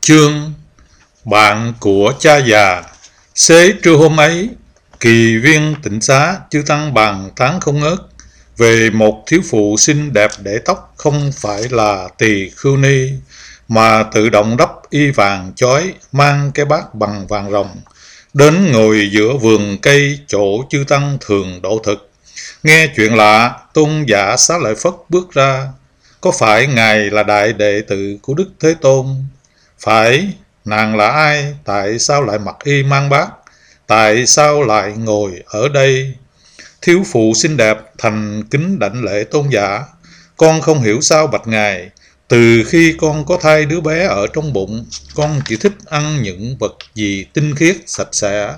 Chương bạn của cha già. Xế trưa hôm ấy, kỳ viên tịnh xá chư tăng bàn tán không ngớt về một thiếu phụ xinh đẹp để tóc không phải là tỳ khưu ni, mà tự động đắp y vàng chói, mang cái bát bằng vàng ròng, đến ngồi giữa vườn cây chỗ chư tăng thường đổ thực. Nghe chuyện lạ, tôn giả Xá Lợi Phất bước ra. Có phải ngài là đại đệ tử của Đức Thế Tôn? Phải. Nàng là ai? Tại sao lại mặc y mang bát? Tại sao lại ngồi ở đây? Thiếu phụ xinh đẹp thành kính đảnh lễ tôn giả. Con không hiểu sao bạch ngài. Từ khi con có thai đứa bé ở trong bụng, con chỉ thích ăn những vật gì tinh khiết, sạch sẽ.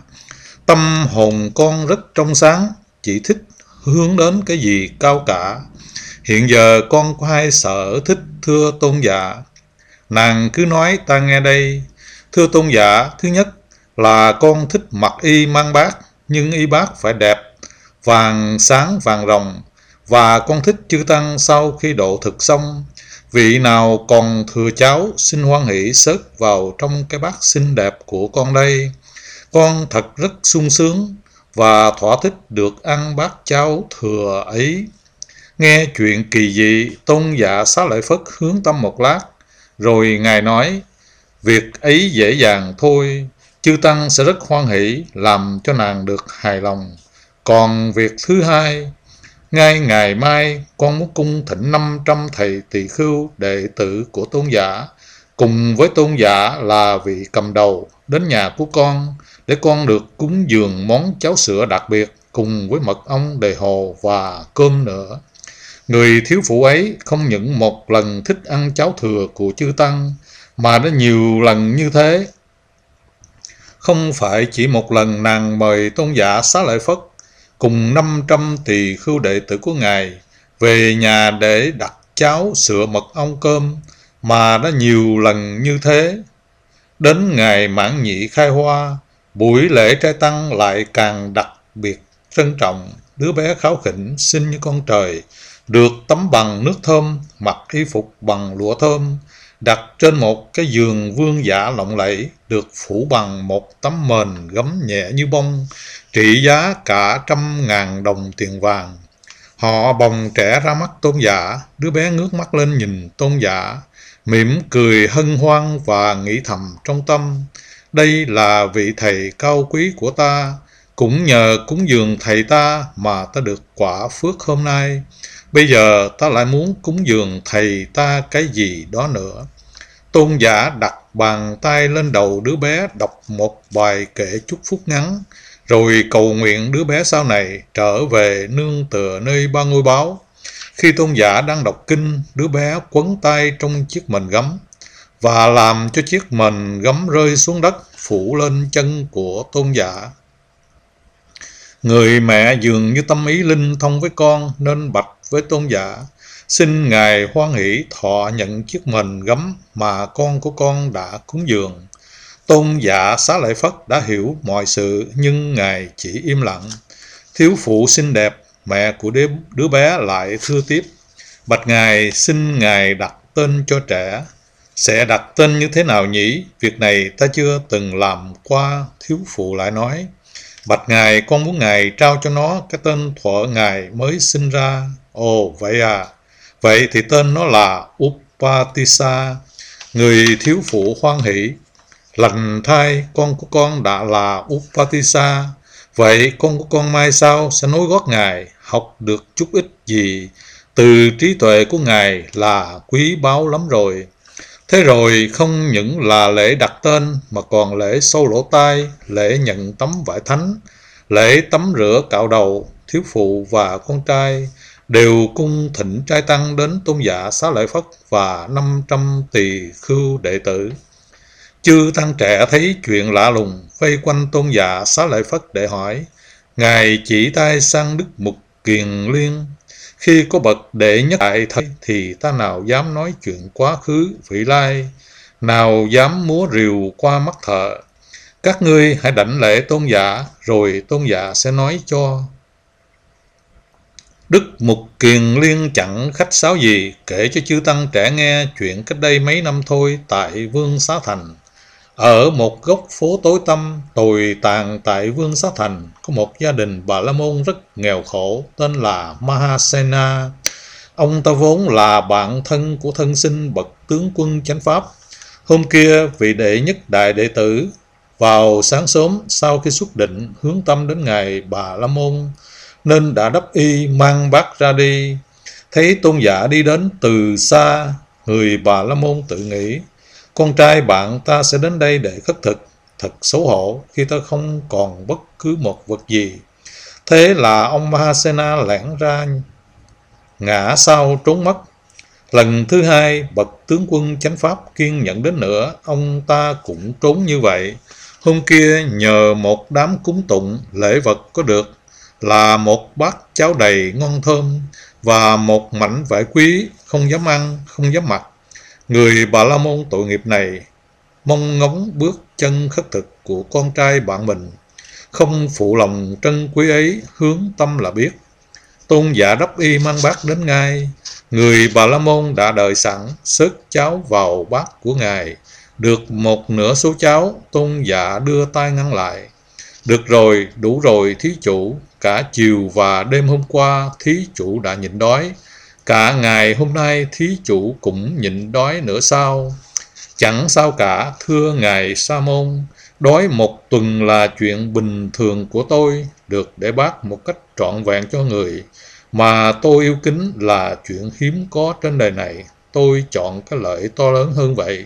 Tâm hồn con rất trong sáng, chỉ thích hướng đến cái gì cao cả. Hiện giờ con có hai sở thích thưa tôn giả. Nàng cứ nói ta nghe đây. Thưa tôn giả, thứ nhất là con thích mặc y mang bát, nhưng y bát phải đẹp, vàng sáng vàng ròng. Và con thích chư tăng sau khi độ thực xong, vị nào còn thừa cháo xin hoan hỷ xớt vào trong cái bát xinh đẹp của con đây. Con thật rất sung sướng và thỏa thích được ăn bát cháo thừa ấy. Nghe chuyện kỳ dị, tôn giả Xá Lợi Phất hướng tâm một lát, rồi ngài nói: việc ấy dễ dàng thôi, chư tăng sẽ rất hoan hỷ làm cho nàng được hài lòng. Còn việc thứ hai, ngay ngày mai con muốn cung thỉnh 500 thầy tỳ khưu đệ tử của tôn giả, cùng với tôn giả là vị cầm đầu, đến nhà của con để con được cúng dường món cháo sữa đặc biệt cùng với mật ong đề hồ và cơm nữa. Người thiếu phụ ấy không những một lần thích ăn cháo thừa của chư tăng, mà đã nhiều lần như thế. Không phải chỉ một lần nàng mời tôn giả Xá Lợi Phất cùng 500 tỳ khưu đệ tử của ngài về nhà để đặt cháo sữa mật ong cơm, mà đã nhiều lần như thế. Đến ngày mãn nhị khai hoa, buổi lễ trai tăng lại càng đặc biệt trân trọng. Đứa bé kháu khỉnh xinh như con trời, được tắm bằng nước thơm, mặc y phục bằng lụa thơm, đặt trên một cái giường vương giả lộng lẫy, được phủ bằng một tấm mền gấm nhẹ như bông, trị giá cả 100.000 đồng tiền vàng. Họ bồng trẻ ra mắt tôn giả. Đứa bé ngước mắt lên nhìn tôn giả, mỉm cười hân hoan và nghĩ thầm trong tâm: đây là vị thầy cao quý của ta. Cũng nhờ cúng dường thầy ta mà ta được quả phước hôm nay. Bây giờ ta lại muốn cúng dường thầy ta cái gì đó nữa. Tôn giả đặt bàn tay lên đầu đứa bé, đọc một bài kệ chúc phúc ngắn, rồi cầu nguyện đứa bé sau này trở về nương tựa nơi ba ngôi báo. Khi tôn giả đang đọc kinh, đứa bé quấn tay trong chiếc mền gấm và làm cho chiếc mền gấm rơi xuống đất, phủ lên chân của tôn giả. Người mẹ dường như tâm ý linh thông với con, nên bạch với tôn giả: xin ngài hoan hỷ thọ nhận chiếc mền gấm mà con của con đã cúng dường. Tôn giả Xá Lợi Phất đã hiểu mọi sự, nhưng ngài chỉ im lặng. Thiếu phụ xinh đẹp, mẹ của đứa bé, lại thưa tiếp: bạch ngài, xin ngài đặt tên cho trẻ. Sẽ đặt tên như thế nào nhỉ? Việc này ta chưa từng làm qua. Thiếu phụ lại nói: bạch ngài, con muốn ngài trao cho nó cái tên thuở ngài mới sinh ra. Ồ, vậy à? Vậy thì tên nó là Upatissa. Người thiếu phụ hoan hỷ: lành thai, con của con đã là Upatissa. Vậy con của con mai sau sẽ nối gót ngài, học được chút ít gì từ trí tuệ của ngài là quý báu lắm rồi. Thế rồi không những là lễ đặt tên, mà còn lễ sâu lỗ tai, lễ nhận tấm vải thánh, lễ tắm rửa cạo đầu. Thiếu phụ và con trai đều cung thỉnh trai tăng đến tôn giả Xá Lợi Phất và 500 tỳ khưu đệ tử. Chư tăng trẻ thấy chuyện lạ lùng, vây quanh tôn giả Xá Lợi Phất để hỏi. Ngài chỉ tay sang Đức Mục Kiền Liên: khi có bậc đệ nhất đại thầy thì ta nào dám nói chuyện quá khứ vị lai, nào dám múa rìu qua mắt thợ. Các ngươi hãy đảnh lễ tôn giả, rồi tôn giả sẽ nói cho. Đức Mục Kiền Liên chẳng khách sáo gì, kể cho chư tăng trẻ nghe chuyện cách đây mấy năm thôi tại Vương Xá Thành. Ở một góc phố tối tăm, tồi tàn tại Vương Xá Thành, có một gia đình Bà La Môn rất nghèo khổ, tên là Mahasena. Ông ta vốn là bạn thân của thân sinh bậc tướng quân chánh pháp. Hôm kia, vị đệ nhất đại đệ tử vào sáng sớm sau khi xuất định hướng tâm đến ngài Bà La Môn, nên đã đắp y mang bát ra đi. Thấy tôn giả đi đến từ xa, người Bà La Môn tự nghĩ, con trai bạn ta sẽ đến đây để khất thực, thật xấu hổ khi ta không còn bất cứ một vật gì. Thế là ông Mahasena lẻn ra ngã sau trốn mất. Lần thứ hai, bậc tướng quân chánh pháp kiên nhẫn đến nữa, ông ta cũng trốn như vậy. Hôm kia nhờ một đám cúng tụng, lễ vật có được là một bát cháo đầy ngon thơm và một mảnh vải quý, không dám ăn, không dám mặc. Người Bà La Môn tội nghiệp này mong ngóng bước chân khất thực của con trai bạn mình, không phụ lòng trân quý ấy, hướng tâm là biết. Tôn giả đắp y mang bát đến ngay. Người Bà La Môn đã đợi sẵn, xớt cháo vào bát của ngài. Được một nửa số cháo, tôn giả đưa tay ngăn lại. Được rồi, đủ rồi thí chủ. Cả chiều và đêm hôm qua, thí chủ đã nhịn đói. Cả ngày hôm nay, thí chủ cũng nhịn đói nữa sao? Chẳng sao cả, thưa ngài Sa Môn. Đói một tuần là chuyện bình thường của tôi, được để bác một cách trọn vẹn cho người mà tôi yêu kính là chuyện hiếm có trên đời này. Tôi chọn cái lợi to lớn hơn vậy.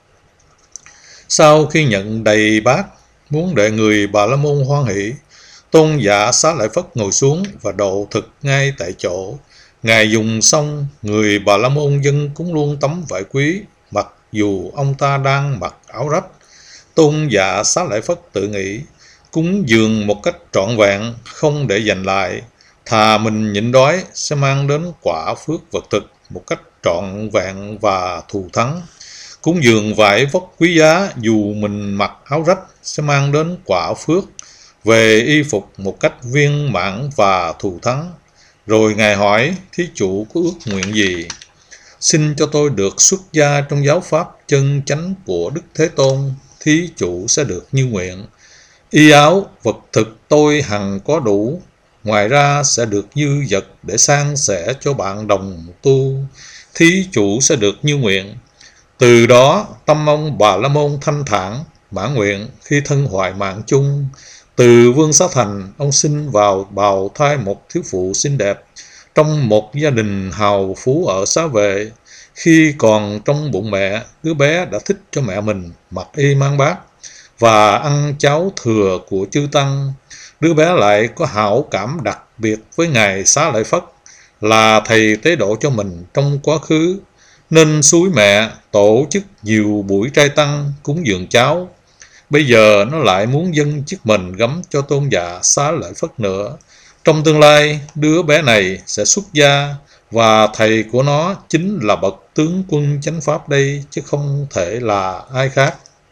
Sau khi nhận đầy bát, muốn để người Bà La Môn hoan hỷ, tôn giả Xá Lợi Phất ngồi xuống và độ thực ngay tại chỗ. Ngài dùng xong, người Bà La Môn dâng cúng luôn tấm vải quý, mặc dù ông ta đang mặc áo rách. Tôn giả Xá Lợi Phất tự nghĩ, cúng dường một cách trọn vẹn, không để dành lại, thà mình nhịn đói sẽ mang đến quả phước vật thực một cách trọn vẹn và thù thắng. Cúng dường vải vóc quý giá dù mình mặc áo rách sẽ mang đến quả phước về y phục một cách viên mãn và thù thắng. Rồi ngài hỏi, thí chủ có ước nguyện gì? Xin cho tôi được xuất gia trong giáo pháp chân chánh của Đức Thế Tôn, thí chủ sẽ được như nguyện. Y áo, vật thực tôi hằng có đủ, ngoài ra sẽ được dư vật để san sẻ cho bạn đồng tu, thí chủ sẽ được như nguyện. Từ đó, tâm ông Bà La Môn thanh thản, mãn nguyện khi thân hoại mạng chung. Từ Vương Xá Thành, ông sinh vào bào thai một thiếu phụ xinh đẹp, trong một gia đình hào phú ở Xá Vệ. Khi còn trong bụng mẹ, đứa bé đã thích cho mẹ mình mặc y mang bát và ăn cháo thừa của chư tăng. Đứa bé lại có hảo cảm đặc biệt với ngài Xá Lợi Phất, là thầy tế độ cho mình trong quá khứ, nên xúi mẹ tổ chức nhiều buổi trai tăng cúng dường cháo. Bây giờ nó lại muốn dâng chiếc mình gấm cho tôn giả Xá Lợi Phất nữa. Trong tương lai, đứa bé này sẽ xuất gia, và thầy của nó chính là bậc tướng quân chánh pháp đây, chứ không thể là ai khác.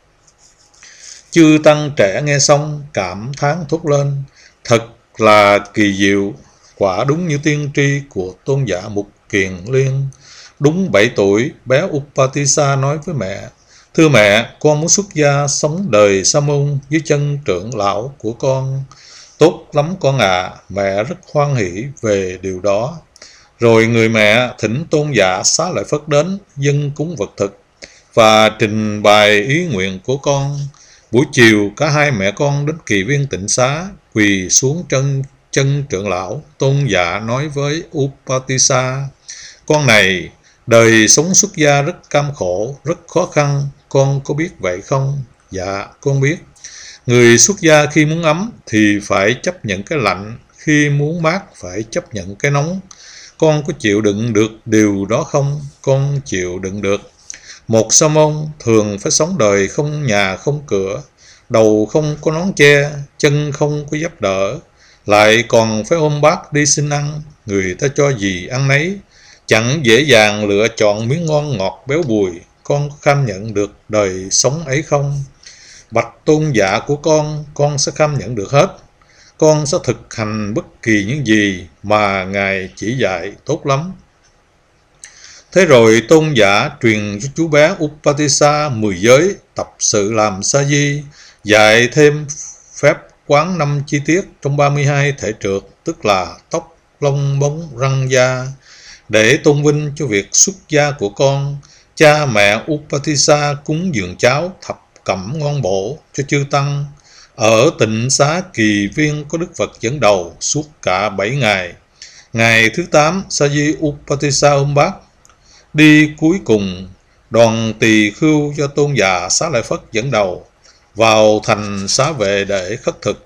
Chư tăng trẻ nghe xong cảm thán thốt lên, thật là kỳ diệu, quả đúng như tiên tri của tôn giả Mục Kiền Liên. Đúng 7 tuổi, bé Upatissa nói với mẹ, thưa mẹ, con muốn xuất gia sống đời sa môn dưới chân trưởng lão của con. Tốt lắm con ạ, mẹ rất hoan hỷ về điều đó. Rồi người mẹ thỉnh tôn giả Xá Lợi Phất đến dâng cúng vật thực và trình bày ý nguyện của con. Buổi chiều, cả hai mẹ con đến Kỳ Viên Tịnh Xá, quỳ xuống chân trưởng lão. Tôn giả nói với Upatissa, con này, đời sống xuất gia rất cam khổ, rất khó khăn, con có biết vậy không? Dạ, con biết. Người xuất gia khi muốn ấm thì phải chấp nhận cái lạnh, khi muốn mát phải chấp nhận cái nóng. Con có chịu đựng được điều đó không? Con chịu đựng được. Một sa môn thường phải sống đời không nhà không cửa, đầu không có nón che, chân không có dép đỡ, lại còn phải ôm bát đi xin ăn, người ta cho gì ăn nấy, chẳng dễ dàng lựa chọn miếng ngon ngọt béo bùi. Con có kham nhận được đời sống ấy không? Bạch tôn giả của con sẽ kham nhận được hết. con sẽ thực hành bất kỳ những gì mà Ngài chỉ dạy tốt lắm. Thế rồi tôn giả truyền cho chú bé Upatissa 10 giới, tập sự làm sa di, dạy thêm phép quán 5 chi tiết trong 32 thể trượt, tức là tóc, lông, bóng, răng, da, để tôn vinh cho việc xuất gia của con. Cha mẹ Upatissa cúng dường cháo thập cẩm ngon bổ cho chư tăng. Ở tịnh xá Kỳ Viên có Đức Phật dẫn đầu suốt cả 7 ngày. Ngày thứ 8, Sa di Upatissa ôm bát đi cuối cùng, đoàn tỳ khưu do tôn giả Xá Lợi Phất dẫn đầu vào thành Xá Vệ để khất thực.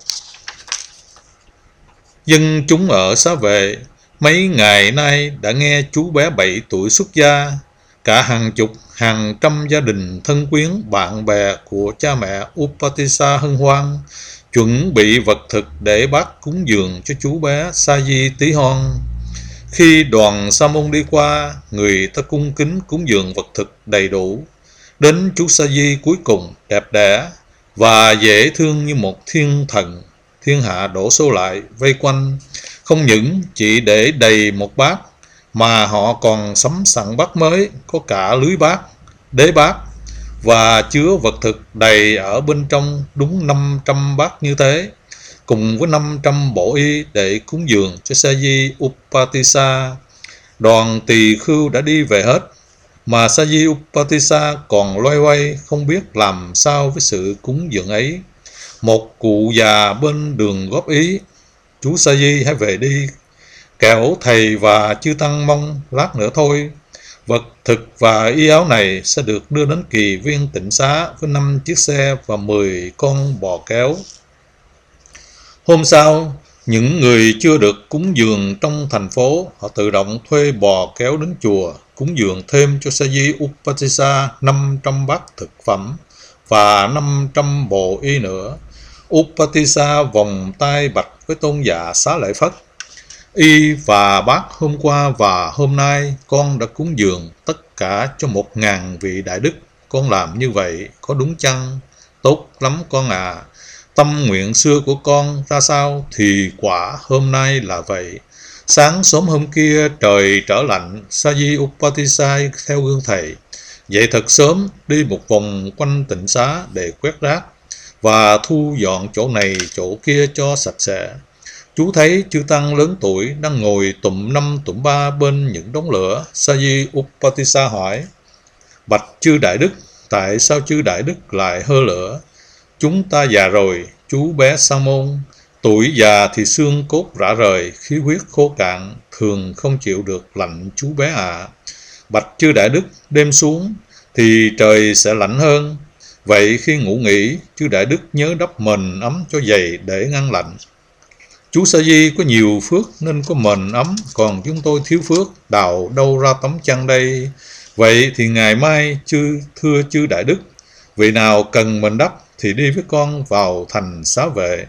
Dân chúng ở Xá Vệ mấy ngày nay đã nghe chú bé 7 tuổi xuất gia. Cả hàng chục, hàng trăm gia đình thân quyến, bạn bè của cha mẹ Upatissa hân hoan, chuẩn bị vật thực để bác cúng dường cho chú bé Sa di tí hon. Khi đoàn sa môn đi qua, người ta cung kính cúng dường vật thực đầy đủ. Đến chú Sa di cuối cùng đẹp đẽ và dễ thương như một thiên thần, thiên hạ đổ xô lại vây quanh, không những chỉ để đầy một bát, mà họ còn sắm sẵn bát mới, có cả lưới bát, đế bát, và chứa vật thực đầy ở bên trong đúng 500 bát như thế, cùng với 500 bộ y để cúng dường cho Sa di Upatissa. Đoàn tỳ khưu đã đi về hết, mà Sa di Upatissa còn loay hoay không biết làm sao với sự cúng dường ấy. Một cụ già bên đường góp ý: chú Sa di hãy về đi, kẻo thầy và chư tăng mong lát nữa thôi. Vật thực và y áo này sẽ được đưa đến Kỳ Viên tịnh xá với 5 chiếc xe và 10 con bò kéo. Hôm sau, những người chưa được cúng dường trong thành phố, họ tự động thuê bò kéo đến chùa, cúng dường thêm cho Sa di Upatissa 500 bát thực phẩm và 500 bộ y nữa. Upatissa vòng tay bạch với tôn giả Xá Lợi Phất: y và bát hôm qua và hôm nay con đã cúng dường tất cả cho 1000 vị đại đức. Con làm như vậy có đúng chăng? Tốt lắm con à. Tâm nguyện xưa của con ra sao thì quả hôm nay là vậy. Sáng sớm hôm kia trời trở lạnh, Sa di Upatissa theo gương thầy dậy thật sớm, đi một vòng quanh tịnh xá để quét rác và thu dọn chỗ này chỗ kia cho sạch sẽ. Chú thấy chư tăng lớn tuổi đang ngồi tụm 5 tụm 3 bên những đống lửa. Sa di Upatissa hỏi: bạch chư đại đức, tại sao chư đại đức lại hơ lửa? Chúng ta già rồi, chú bé Sa môn. Tuổi già thì xương cốt rã rời, khí huyết khô cạn, thường không chịu được lạnh chú bé ạ. Bạch chư đại đức, đêm xuống thì trời sẽ lạnh hơn. Vậy khi ngủ nghỉ, chư đại đức nhớ đắp mền ấm cho dày để ngăn lạnh. Chú Sa di có nhiều phước nên có mền ấm, còn chúng tôi thiếu phước, đào đâu ra tấm chăn đây? Vậy thì ngày mai thưa chư đại đức, vị nào cần mền đắp thì đi với con vào thành Xá Vệ.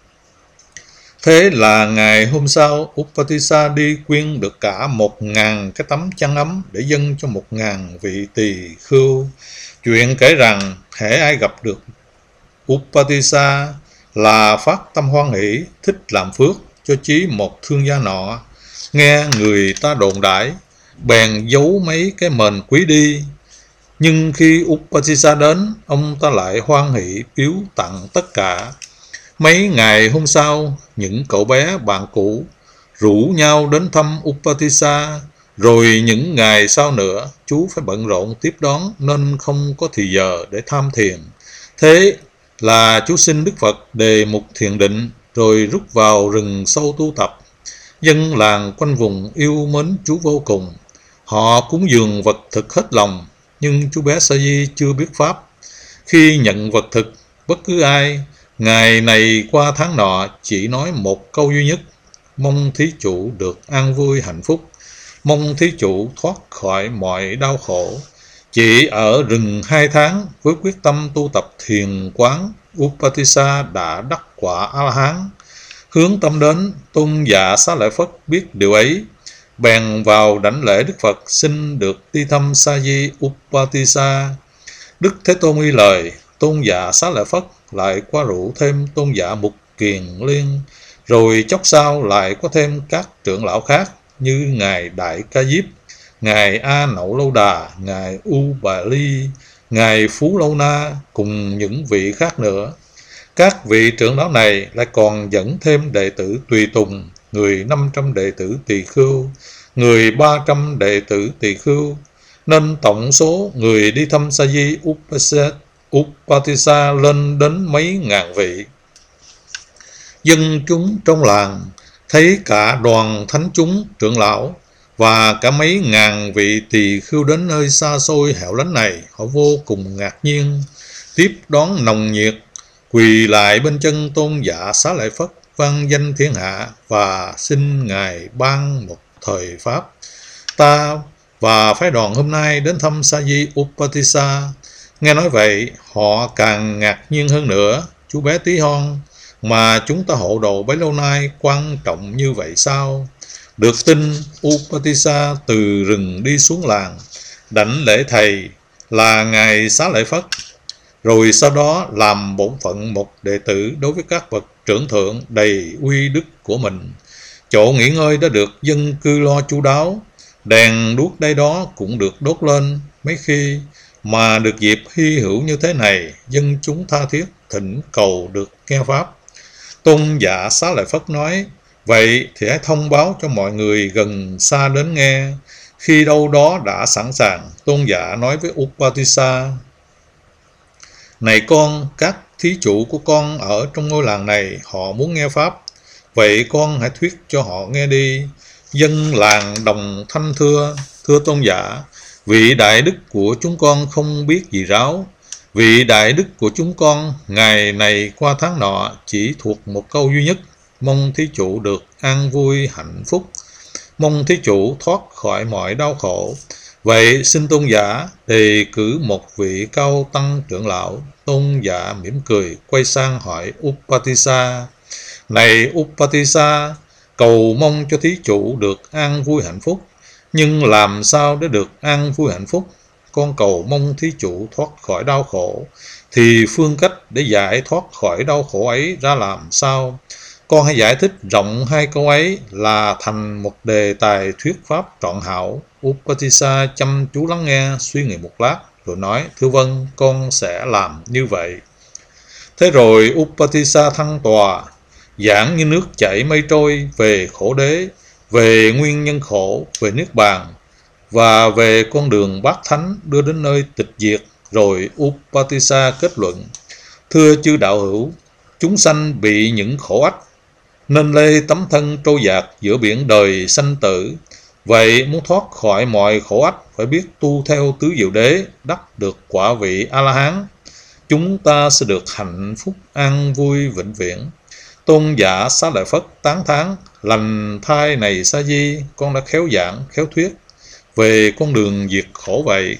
Thế là ngày hôm sau, Upatissa đi quyên được cả 1000 cái tấm chăn ấm để dâng cho 1000 vị tỳ khưu. Chuyện kể rằng hễ ai gặp được Upatissa là phát tâm hoan hỷ, thích làm phước cho chí một thương gia nọ. Nghe người ta đồn đãi, bèn giấu mấy cái mền quý đi. Nhưng khi Upatissa đến, ông ta lại hoan hỷ biếu tặng tất cả. Mấy ngày hôm sau, những cậu bé bạn cũ rủ nhau đến thăm Upatissa. Rồi những ngày sau nữa, chú phải bận rộn tiếp đón nên không có thì giờ để tham thiền. Thế là chú xin Đức Phật đề mục thiền định, rồi rút vào rừng sâu tu tập. Dân làng quanh vùng yêu mến chú vô cùng. Họ cúng dường vật thực hết lòng, nhưng chú bé Sa di chưa biết pháp. Khi nhận vật thực, bất cứ ai ngày này qua tháng nọ chỉ nói một câu duy nhất: mong thí chủ được an vui hạnh phúc, mong thí chủ thoát khỏi mọi đau khổ. Chỉ ở rừng 2 tháng với quyết tâm tu tập thiền quán, Upatissa đã đắc quả A-la-hán. Hướng tâm đến, tôn giả Xá Lợi Phất biết điều ấy, bèn vào đảnh lễ Đức Phật xin được đi thăm Sa di Upatissa. Đức Thế Tôn y lời, tôn giả Xá Lợi Phất lại qua rủ thêm tôn giả Mục Kiền Liên Rồi chốc sau lại có thêm các trưởng lão khác như Ngài Đại Ca Diếp, Ngài A Nậu Lâu Đà, Ngài U Bà Ly, Ngài Phú Lâu Na cùng những vị khác nữa. Các vị trưởng lão này lại còn dẫn thêm đệ tử tùy tùng, người 500 đệ tử tỳ khưu, người 300 đệ tử tỳ khưu, nên tổng số người đi thăm Sa Di Upatissa lên đến mấy ngàn vị. Dân chúng trong làng thấy cả đoàn thánh chúng trưởng lão và cả mấy ngàn vị tỳ khưu đến nơi xa xôi hẻo lánh này, họ vô cùng ngạc nhiên, tiếp đón nồng nhiệt, quỳ lại bên chân Tôn giả Xá Lợi Phất, vang danh thiên hạ và xin Ngài ban một thời pháp. Ta và phái đoàn hôm nay đến thăm Sa Di Upatissa. Nghe nói vậy, họ càng ngạc nhiên hơn nữa. Chú bé tí hon mà chúng ta hộ độ bấy lâu nay quan trọng như vậy sao? Được tin Upatissa từ rừng đi xuống làng, đảnh lễ thầy là Ngài Xá Lợi Phất, rồi sau đó làm bổn phận một đệ tử đối với các bậc trưởng thượng đầy uy đức của mình. Chỗ nghỉ ngơi đã được dân cư lo chu đáo, đèn đuốc đây đó cũng được đốt lên. Mấy khi mà được dịp hy hữu như thế này, dân chúng tha thiết thỉnh cầu được nghe pháp. Tôn giả Xá Lợi Phất nói, vậy thì hãy thông báo cho mọi người gần xa đến nghe. Khi đâu đó đã sẵn sàng, tôn giả nói với Upatissa, này con, các thí chủ của con ở trong ngôi làng này, họ muốn nghe pháp. Vậy con hãy thuyết cho họ nghe đi. Dân làng đồng thanh thưa tôn giả, vị đại đức của chúng con không biết gì ráo. Vị đại đức của chúng con ngày này qua tháng nọ chỉ thuộc một câu duy nhất, mong thí chủ được an vui hạnh phúc, mong thí chủ thoát khỏi mọi đau khổ. Vậy xin tôn giả đề cử một vị cao tăng trưởng lão. Tôn giả mỉm cười quay sang hỏi Upatissa, này Upatissa, cầu mong cho thí chủ được an vui hạnh phúc, nhưng làm sao để được an vui hạnh phúc? Con cầu mong thí chủ thoát khỏi đau khổ, thì phương cách để giải thoát khỏi đau khổ ấy ra làm sao? Con hãy giải thích rộng hai câu ấy là thành một đề tài thuyết pháp trọn hảo. Upatissa chăm chú lắng nghe, suy nghĩ một lát, rồi nói, thưa vâng, con sẽ làm như vậy. Thế rồi Upatissa thăng tòa, giảng như nước chảy mây trôi về khổ đế, về nguyên nhân khổ, về niết bàn, và về con đường bát thánh đưa đến nơi tịch diệt. Rồi Upatissa kết luận, thưa chư đạo hữu, chúng sanh bị những khổ ách, nên lê tấm thân trôi dạt giữa biển đời sanh tử. Vậy muốn thoát khỏi mọi khổ ách, phải biết tu theo tứ diệu đế, đắc được quả vị A-la-hán. Chúng ta sẽ được hạnh phúc an vui vĩnh viễn. Tôn giả Xá Lợi Phất tán thán, lành thai này Sa Di, con đã khéo giảng, khéo thuyết về con đường diệt khổ vậy.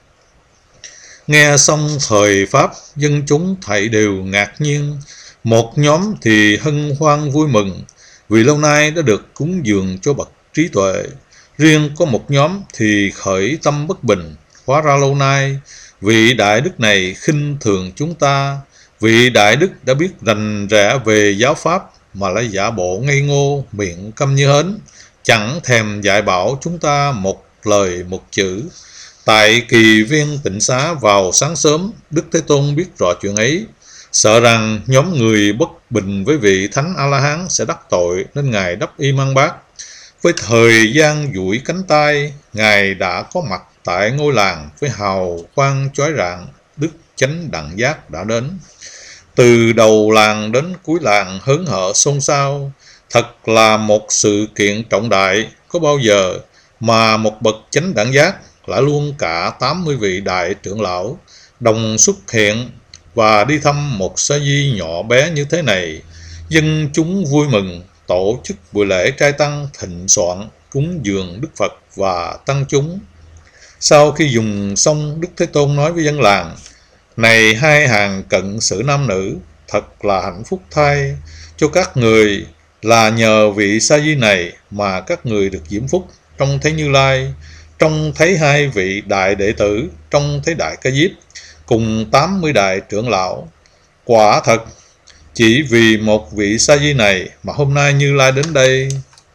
Nghe xong thời pháp, dân chúng thảy đều ngạc nhiên. Một nhóm thì hân hoan vui mừng, vì lâu nay đã được cúng dường cho bậc trí tuệ. Riêng có một nhóm thì khởi tâm bất bình, hóa ra lâu nay vị đại đức này khinh thường chúng ta. Vị đại đức đã biết rành rẽ về giáo pháp mà lại giả bộ ngây ngô, miệng câm như hến, chẳng thèm dạy bảo chúng ta một lời một chữ. Tại kỳ viên tịnh xá vào sáng sớm, Đức Thế Tôn biết rõ chuyện ấy, sợ rằng nhóm người bất bình với vị Thánh A-la-hán sẽ đắc tội, nên Ngài đắp y mang bát. Với thời gian duỗi cánh tay, Ngài đã có mặt tại ngôi làng với hào quang chói rạng. Đức Chánh Đẳng Giác đã đến. Từ đầu làng đến cuối làng hớn hở xôn xao. Thật là một sự kiện trọng đại. Có bao giờ mà một bậc Chánh Đẳng Giác lại luôn cả 80 vị đại trưởng lão đồng xuất hiện và đi thăm một sa di nhỏ bé như thế này. Dân chúng vui mừng, tổ chức buổi lễ trai tăng thịnh soạn, cúng dường Đức Phật và tăng chúng. Sau khi dùng xong, Đức Thế Tôn nói với dân làng, này hai hàng cận sử nam nữ, thật là hạnh phúc thay cho các người, là nhờ vị sa di này mà các người được diễm phúc trông thấy Như Lai, trông thấy hai vị đại đệ tử, trông thấy Đại Ca Diếp cùng 80 đại trưởng lão. Quả thật, Chỉ vì một vị sa di này mà hôm nay Như Lai đến đây.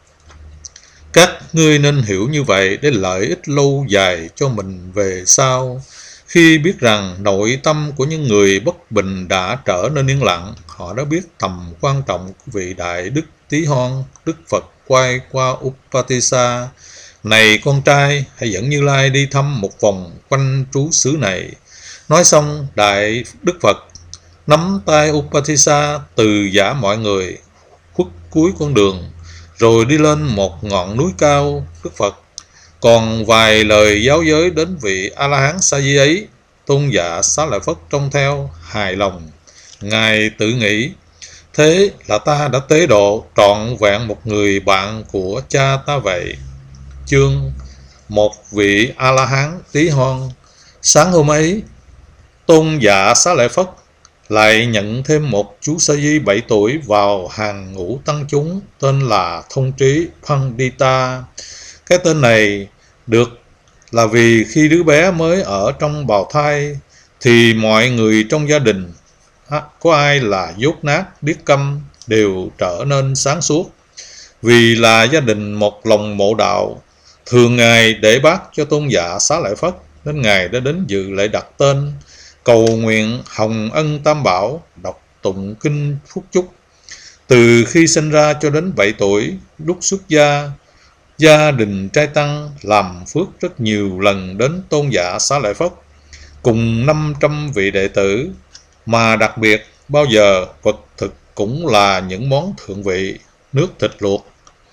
Các ngươi nên hiểu như vậy để lợi ích lâu dài cho mình về sau. Khi biết rằng nội tâm của những người bất bình đã trở nên yên lặng, họ đã biết tầm quan trọng của vị Đại Đức Tí Hon. Đức Phật quay qua Upatissa: này con trai, hãy dẫn Như Lai đi thăm một vòng quanh trú xứ này. Nói xong, Đại Đức Phật nắm tay Upatissa từ giả mọi người khuất cuối con đường, rồi đi lên một ngọn núi cao. Đức Phật còn vài lời giáo giới đến vị A-la-hán sa di ấy. Tôn giả Xá Lợi Phất trông theo hài lòng. Ngài tự nghĩ: thế là ta đã tế độ trọn vẹn một người bạn của cha ta vậy. Chương: một vị A-la-hán Tí Hon. Sáng hôm ấy, Tôn giả Xá Lợi Phất lại nhận thêm một chú sa di 7 tuổi vào hàng ngũ tăng chúng, tên là Thông Trí Pandita. Cái tên này được là vì khi đứa bé mới ở trong bào thai thì mọi người trong gia đình, có ai là dốt nát, điếc câm, đều trở nên sáng suốt. Vì là gia đình một lòng mộ đạo, thường Ngài để bác cho Tôn giả Xá Lợi Phất, nên Ngài đã đến dự lễ đặt tên, cầu nguyện hồng ân tam bảo, đọc tụng kinh phúc chúc. Từ khi sinh ra cho đến 7 tuổi, lúc xuất gia, gia đình trai tăng làm phước rất nhiều lần đến Tôn giả Xá Lợi Phất cùng 500 vị đệ tử, mà đặc biệt bao giờ vật thực cũng là những món thượng vị, nước thịt luộc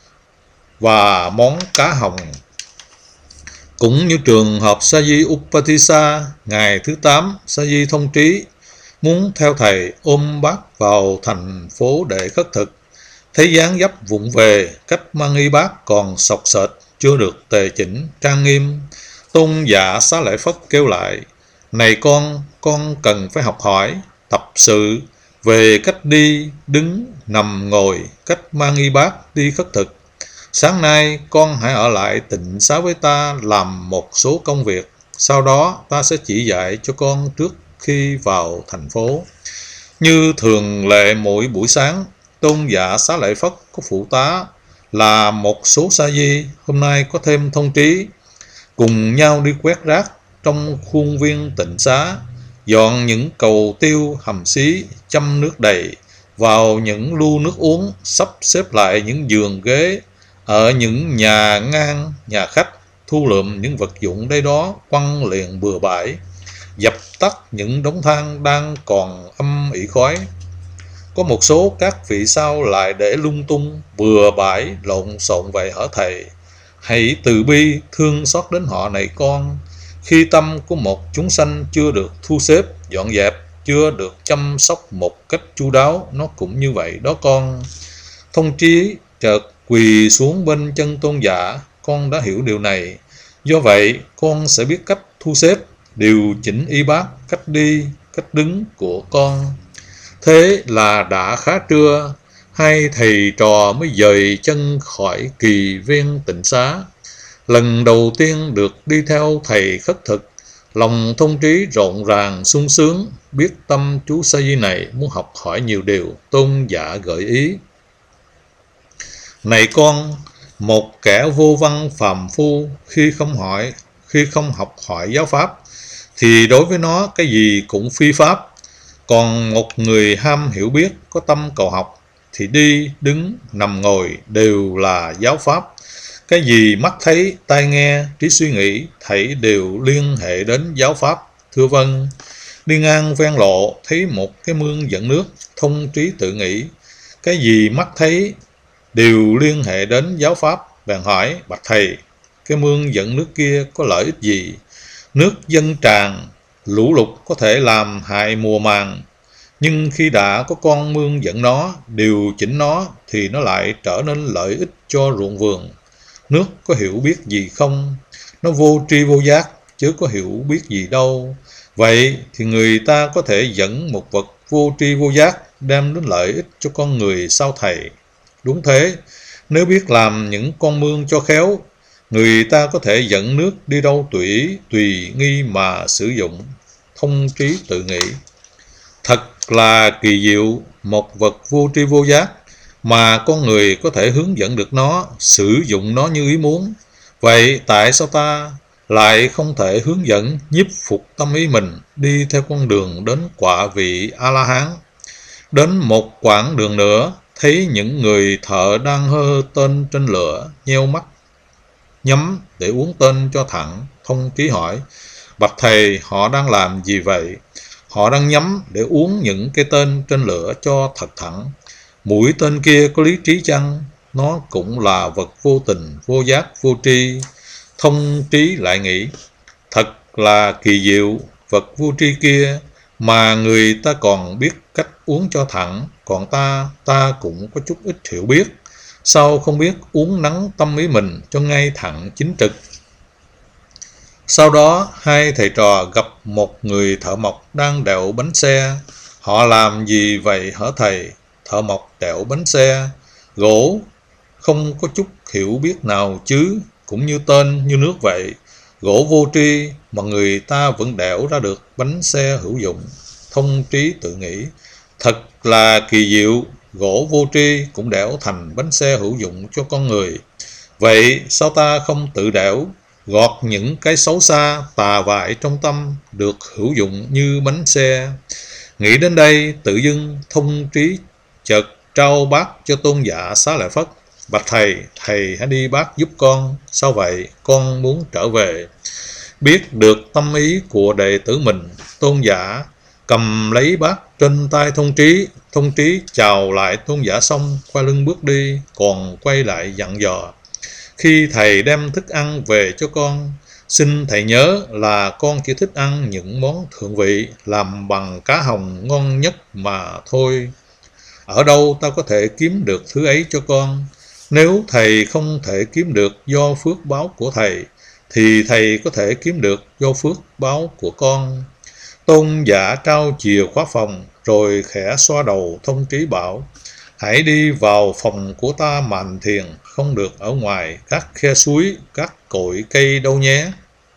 và món cá hồng. Cũng như trường hợp sa di Upatissa, ngày thứ 8, sa di Thông Trí muốn theo thầy ôm bát vào thành phố để khất thực. Thấy dáng dấp vụng về, cách mang y bát còn sọc sệt, chưa được tề chỉnh trang nghiêm. Tôn giả Xá Lợi Phất kêu lại: này con cần phải học hỏi, tập sự về cách đi, đứng, nằm, ngồi, cách mang y bát đi khất thực. Sáng nay con hãy ở lại tịnh xá với ta làm một số công việc, sau đó ta sẽ chỉ dạy cho con trước khi vào thành phố. Như thường lệ mỗi buổi sáng, Tôn giả Xá Lợi Phất có phụ tá là một số sa di, hôm nay có thêm Thông Trí, cùng nhau đi quét rác trong khuôn viên tịnh xá, dọn những cầu tiêu hầm xí, châm nước đầy vào những lu nước uống, sắp xếp lại những giường ghế ở những nhà ngang, nhà khách, thu lượm những vật dụng đây đó quăng liền bừa bãi, dập tắt những đống than đang còn âm ỉ khói. Có một số các vị sau lại để lung tung, bừa bãi, lộn xộn vậy hả thầy? Hãy từ bi, thương xót đến họ này con. Khi tâm của một chúng sanh chưa được thu xếp, dọn dẹp, chưa được chăm sóc một cách chu đáo, nó cũng như vậy đó con. Thông Trí chợt quỳ xuống bên chân tôn giả: con đã hiểu điều này, do vậy con sẽ biết cách thu xếp, điều chỉnh y bát, cách đi, cách đứng của con. Thế là đã khá trưa, hai thầy trò mới dời chân khỏi kỳ viên tịnh xá. Lần đầu tiên được đi theo thầy khất thực, lòng Thông Trí rộn ràng sung sướng, biết tâm chú sa di này muốn học hỏi nhiều điều. Tôn giả gợi ý: này con, một kẻ vô văn phàm phu khi không học hỏi giáo pháp thì đối với nó cái gì cũng phi pháp. Còn một người ham hiểu biết, có tâm cầu học thì đi, đứng, nằm, ngồi đều là giáo pháp. Cái gì mắt thấy, tai nghe, trí suy nghĩ thảy đều liên hệ đến giáo pháp. Thưa vâng. Đi ngang ven lộ thấy một cái mương dẫn nước, Thông Trí tự nghĩ: cái gì mắt thấy đều liên hệ đến giáo pháp. Bèn hỏi: bạch thầy, cái mương dẫn nước kia có lợi ích gì? Nước dâng tràn, lũ lụt có thể làm hại mùa màng, nhưng khi đã có con mương dẫn nó, điều chỉnh nó thì nó lại trở nên lợi ích cho ruộng vườn. Nước có hiểu biết gì không? Nó vô tri vô giác, chứ có hiểu biết gì đâu. Vậy thì người ta có thể dẫn một vật vô tri vô giác đem đến lợi ích cho con người sao thầy? Đúng thế, nếu biết làm những con mương cho khéo, người ta có thể dẫn nước đi đâu tùy nghi mà sử dụng. Thông Trí tự nghĩ: thật là kỳ diệu, một vật vô tri vô giác, mà con người có thể hướng dẫn được nó, sử dụng nó như ý muốn. Vậy tại sao ta lại không thể hướng dẫn, nhiếp phục tâm ý mình đi theo con đường đến quả vị A-la-hán? Đến một quãng đường nữa, thấy những người thợ đang hơ tên trên lửa, nheo mắt nhắm để uống tên cho thẳng. Thông trí hỏi: bạch thầy, họ đang làm gì vậy? Họ đang nhắm để uống những cái tên trên lửa cho thật thẳng. Mũi tên kia có lý trí chăng? Nó cũng là vật vô tình, vô giác, vô tri. Thông trí lại nghĩ: thật là kỳ diệu, vật vô tri kia mà người ta còn biết cách uống cho thẳng, còn ta cũng có chút ít hiểu biết, sao không biết uống nắng tâm ý mình cho ngay thẳng chính trực. Sau đó hai thầy trò gặp một người thợ mộc đang đẽo bánh xe. Họ làm gì vậy hả thầy? Thợ mộc đẽo bánh xe. Gỗ không có chút hiểu biết nào chứ, cũng như tên như nước vậy. Gỗ vô tri mà người ta vẫn đẽo ra được bánh xe hữu dụng. Thông trí tự nghĩ: thật là kỳ diệu, gỗ vô tri cũng đẽo thành bánh xe hữu dụng cho con người. Vậy sao ta không tự đẽo, gọt những cái xấu xa tà vại trong tâm được hữu dụng như bánh xe? Nghĩ đến đây, tự dưng thông trí chợt trao bát cho tôn giả Xá Lợi Phất. bạch thầy, thầy hãy đi bát giúp con. Sao vậy? Con muốn trở về. Biết được tâm ý của đệ tử mình, tôn giả cầm lấy bát trên tay thông trí. Thông trí chào lại tôn giả xong, quay lưng bước đi, còn quay lại dặn dò: khi thầy đem thức ăn về cho con, xin thầy nhớ là con chỉ thích ăn những món thượng vị, làm bằng cá hồng ngon nhất mà thôi. Ở đâu ta có thể kiếm được thứ ấy cho con? Nếu thầy không thể kiếm được do phước báo của thầy, thì thầy có thể kiếm được do phước báo của con. Tôn giả trao chìa khóa phòng, rồi khẽ xoa đầu thông trí bảo: hãy đi vào phòng của ta mà hành thiền, không được ở ngoài các khe suối, các cội cây đâu nhé.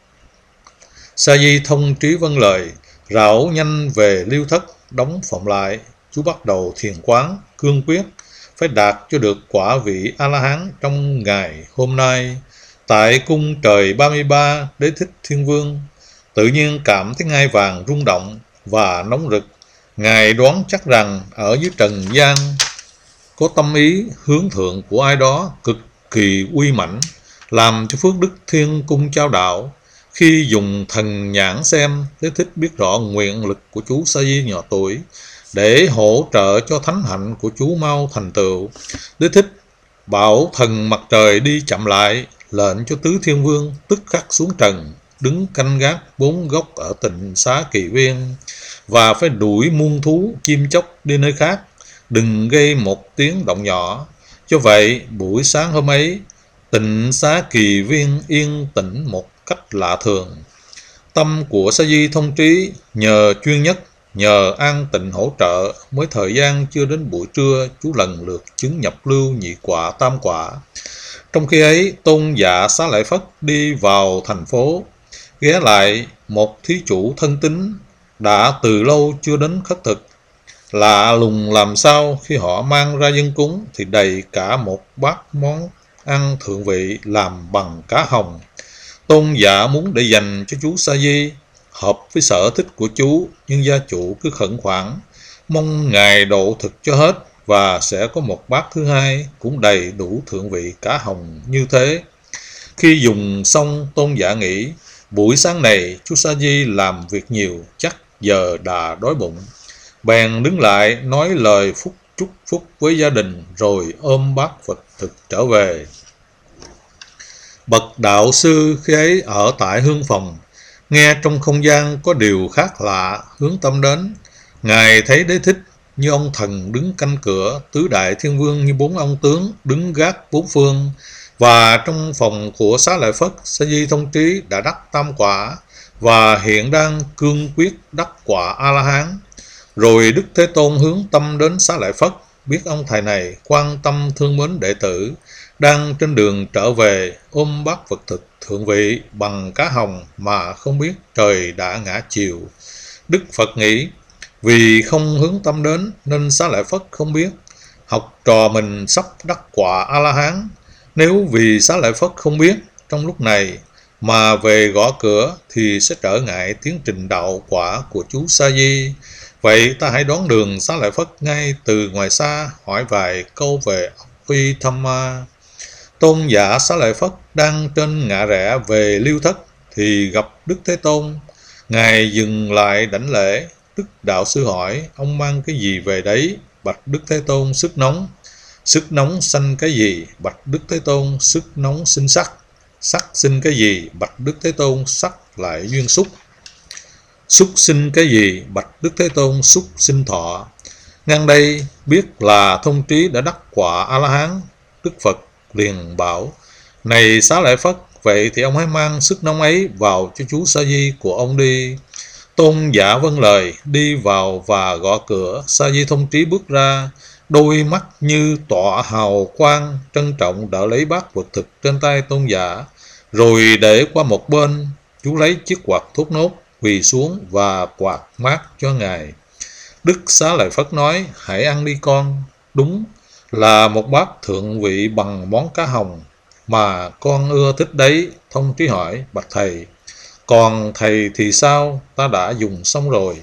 Sa di thông trí vâng lời, rảo nhanh về liêu thất, đóng phòng lại. Chú bắt đầu thiền quán, cương quyết phải đạt cho được quả vị A-la-hán trong ngày hôm nay. Tại cung trời 33, Đế Thích Thiên Vương tự nhiên cảm thấy ngai vàng rung động và nóng rực. Ngài đoán chắc rằng ở dưới trần gian có tâm ý hướng thượng của ai đó cực kỳ uy mãnh, làm cho phước đức thiên cung trao đạo. Khi dùng thần nhãn xem, Đế Thích biết rõ nguyện lực của chú Sa Di nhỏ tuổi để hỗ trợ cho thánh hạnh của chú mau thành tựu. Đế Thích bảo thần mặt trời đi chậm lại, lệnh cho tứ thiên vương tức khắc xuống trần, đứng canh gác 4 góc ở Tịnh Xá Kỳ Viên, và phải đuổi muôn thú chim chóc đi nơi khác, đừng gây một tiếng động nhỏ. Cho vậy buổi sáng hôm ấy, Tịnh Xá Kỳ Viên yên tĩnh một cách lạ thường. Tâm của Sa Di thông trí nhờ chuyên nhất, nhờ an tịnh hỗ trợ, mới thời gian chưa đến buổi trưa, chú lần lượt chứng nhập lưu nhị quả tam quả. Trong khi ấy, tôn giả Xá Lợi Phất đi vào thành phố, ghé lại một thí chủ thân tín đã từ lâu chưa đến khất thực. Lạ lùng làm sao khi họ mang ra dân cúng thì đầy cả một bát món ăn thượng vị làm bằng cá hồng. Tôn giả muốn để dành cho chú Sa Di, hợp với sở thích của chú, nhưng gia chủ cứ khẩn khoản mong ngài độ thực cho hết, và sẽ có một bát thứ hai cũng đầy đủ thượng vị cá hồng như thế. Khi dùng xong, tôn giả nghĩ buổi sáng này chú Sa Di làm việc nhiều, chắc giờ đã đói bụng. Bèn đứng lại nói lời chúc phúc với gia đình, rồi ôm bát Phật thực trở về. Bậc đạo sư khi ấy ở tại hương phòng, nghe trong không gian có điều khác lạ, hướng tâm đến. Ngài thấy Đế Thích như ông thần đứng canh cửa, tứ đại thiên vương như 4 ông tướng đứng gác 4 phương. Và trong phòng của Xá Lợi Phất, Sa Di thông trí đã đắc tam quả và hiện đang cương quyết đắc quả A-la-hán. Rồi Đức Thế Tôn hướng tâm đến Xá Lợi Phất, biết ông thầy này quan tâm thương mến đệ tử, đang trên đường trở về, ôm bát vật thực thượng vị bằng cá hồng mà không biết trời đã ngã chiều. Đức Phật nghĩ, Vì không hướng tâm đến nên Xá Lợi Phất không biết học trò mình sắp đắc quả A-la-hán. Nếu vì Xá Lợi Phất không biết trong lúc này mà về gõ cửa thì sẽ trở ngại tiến trình đạo quả của chú Sa Di. Vậy ta hãy đón đường Xá Lợi Phất ngay từ ngoài xa, hỏi vài câu về Abhidhamma. Tôn giả Xá Lợi Phất đang trên ngã rẽ về Liêu Thất thì gặp Đức Thế Tôn. Ngài dừng lại đảnh lễ. Đức đạo sư hỏi: ông mang cái gì về đấy? Bạch Đức Thế Tôn: sức nóng. Sức nóng sanh cái gì? Bạch Đức Thế Tôn: sức nóng sinh sắc. Sắc sinh cái gì? Bạch Đức Thế Tôn: sắc lại duyên xúc. Xúc sinh cái gì? Bạch Đức Thế Tôn: xúc sinh thọ. Ngang đây biết là thông trí đã đắc quả A-la-hán. Đức Phật liền bảo: này Xá Lợi Phất, vậy thì ông hãy mang sức nóng ấy vào cho chú Sa Di của ông đi. Tôn giả vâng lời, đi vào và gõ cửa. Sa Di thông trí bước ra, đôi mắt như tỏa hào quang, trân trọng đỡ lấy bát vật thực trên tay tôn giả, rồi để qua một bên. Chú lấy chiếc quạt thốt nốt, quỳ xuống và quạt mát cho ngài. Đức Xá Lợi Phất nói: hãy ăn đi con. Đúng là một bát thượng vị bằng món cá hồng mà con ưa thích đấy. Thông trí hỏi: bạch thầy, còn thầy thì sao? Ta đã dùng xong rồi.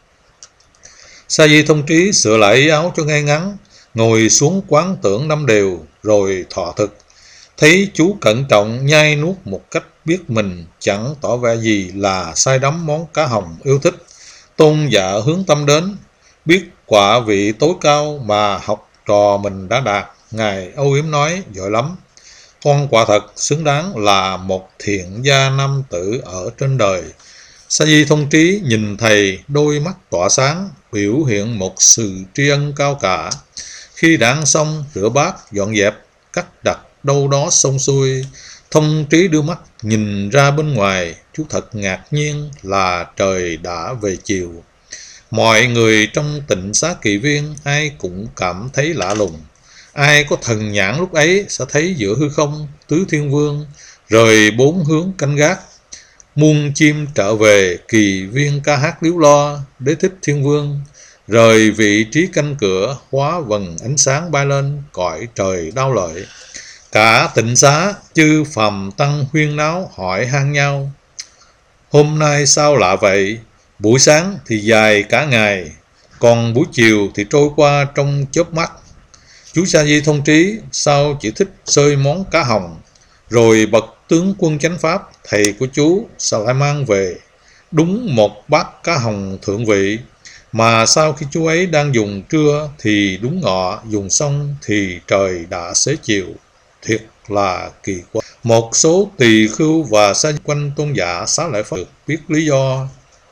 Sa Di thông trí sửa lại y áo cho ngay ngắn, ngồi xuống quán tưởng 5 điều, rồi thọ thực. Thấy chú cẩn trọng nhai nuốt một cách biết mình, chẳng tỏ vẻ gì là say đắm món cá hồng yêu thích. Tôn giả hướng tâm đến, biết quả vị tối cao mà học trò mình đã đạt. Ngài âu yếm nói: giỏi lắm, con quả thật xứng đáng là một thiện gia nam tử ở trên đời. Sa Di thông trí nhìn thầy, đôi mắt tỏa sáng, biểu hiện một sự tri ân cao cả. Khi đã ăn xong, rửa bát, dọn dẹp, cắt đặt đâu đó xong xuôi, thông trí đưa mắt nhìn ra bên ngoài. Chú thật ngạc nhiên là trời đã về chiều. Mọi người trong Tịnh Xá Kỳ Viên ai cũng cảm thấy lạ lùng. Ai có thần nhãn lúc ấy sẽ thấy giữa hư không Tứ Thiên Vương rời 4 hướng canh gác, muôn chim trở về Kỳ Viên ca hát líu lo. Đế Thích Thiên Vương rời vị trí canh cửa, hóa vầng ánh sáng bay lên cõi trời đau lợi. Cả Tịnh Xá chư phàm tăng huyên náo hỏi han nhau: hôm nay sao lạ vậy? Buổi sáng thì dài cả ngày, còn buổi chiều thì trôi qua trong chớp mắt. Chú Sa Di thông trí sao chỉ thích xơi món cá hồng? Rồi bậc tướng quân chánh pháp, thầy của chú, sao lại mang về đúng một bát cá hồng thượng vị? Mà sau khi chú ấy đang dùng trưa thì đúng ngọ, dùng xong thì trời đã xế chiều. Thiệt là kỳ quái. Một số tỳ khưu và sa quanh tôn giả Xá Lợi Phất biết lý do.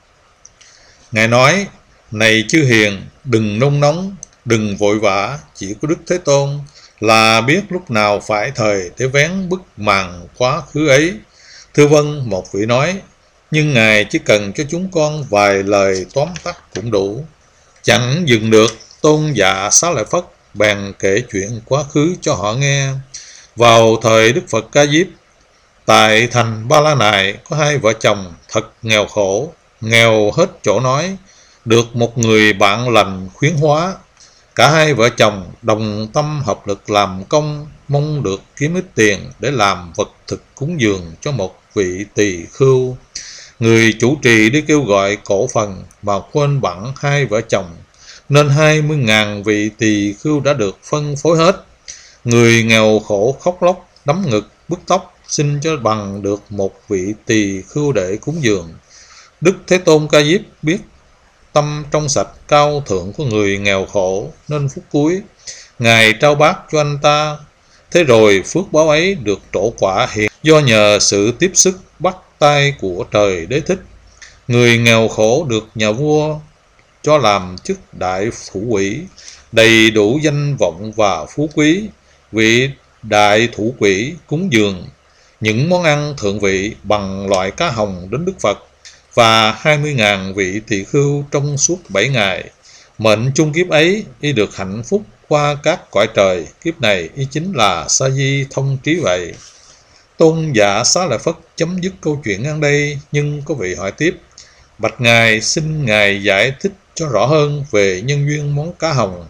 Ngài nói: này chư hiền, đừng nôn nóng, đừng vội vã. Chỉ có Đức Thế Tôn là biết lúc nào phải thời để vén bức màn quá khứ ấy. Thưa vâng, một vị nói, nhưng Ngài chỉ cần cho chúng con vài lời tóm tắt cũng đủ. Chẳng dừng được, tôn giả Xá Lợi Phất bèn kể chuyện quá khứ cho họ nghe. Vào thời Đức Phật Ca Diếp, tại thành Ba La Nại có hai vợ chồng thật nghèo khổ, nghèo hết chỗ nói, được một người bạn lành khuyến hóa. Cả hai vợ chồng đồng tâm hợp lực làm công, mong được kiếm ít tiền để làm vật thực cúng dường cho một vị tỳ khưu. Người chủ trì đi kêu gọi cổ phần mà quên bẵng hai vợ chồng, nên 20.000 vị tỳ khưu đã được phân phối hết. Người nghèo khổ khóc lóc, đấm ngực, bứt tóc, xin cho bằng được một vị tỳ khưu để cúng dường. Đức Thế Tôn Ca Diếp biết tâm trong sạch cao thượng của người nghèo khổ, nên phút cuối Ngài trao bát cho anh ta. Thế rồi phước báo ấy được trổ quả hiện do nhờ sự tiếp sức bắt tay của trời Đế Thích. Người nghèo khổ được nhà vua cho làm chức đại thủ quỹ, đầy đủ danh vọng và phú quý. Vị đại thủ quỹ cúng dường những món ăn thượng vị bằng loại cá hồng đến Đức Phật và 20.000 vị tỳ khưu trong suốt 7 ngày. Mệnh chung kiếp ấy, y được hạnh phúc qua các cõi trời. Kiếp này y chính là Sa Di thông trí vậy. Tôn giả Xá Lợi Phất chấm dứt câu chuyện ngang đây, nhưng có vị hỏi tiếp: Bạch Ngài, xin Ngài giải thích cho rõ hơn về nhân duyên món cá hồng.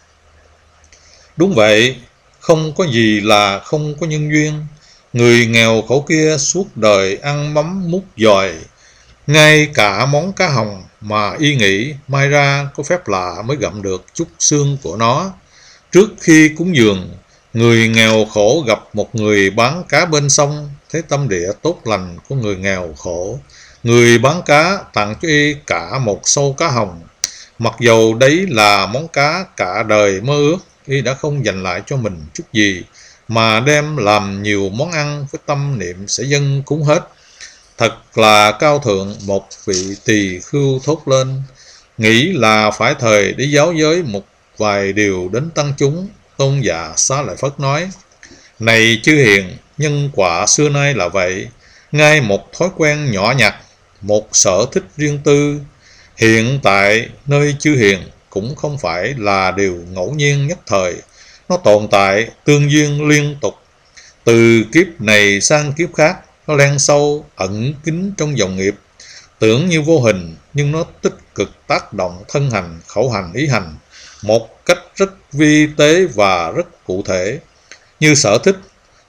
Đúng vậy, không có gì là không có nhân duyên. Người nghèo khổ kia suốt đời ăn mắm mút dòi, ngay cả món cá hồng mà y nghĩ mai ra có phép lạ mới gặm được chút xương của nó. Trước khi cúng dường, người nghèo khổ gặp một người bán cá bên sông, thấy tâm địa tốt lành của người nghèo khổ. Người bán cá tặng cho y cả một sâu cá hồng. Mặc dầu đấy là món cá cả đời mơ ước, y đã không dành lại cho mình chút gì, mà đem làm nhiều món ăn với tâm niệm sẽ dâng cúng hết. Thật là cao thượng. Một vị tỳ khưu thốt lên, nghĩ là phải thời để giáo giới một vài điều đến tăng chúng. Tôn giả Xá Lợi Phất nói, này chư hiền, nhân quả xưa nay là vậy, ngay một thói quen nhỏ nhặt, một sở thích riêng tư, hiện tại nơi chư hiền cũng không phải là điều ngẫu nhiên nhất thời, nó tồn tại tương duyên liên tục, từ kiếp này sang kiếp khác. Nó len sâu ẩn kín trong dòng nghiệp, tưởng như vô hình, nhưng nó tích cực tác động thân hành, khẩu hành, ý hành một cách rất vi tế và rất cụ thể. Như sở thích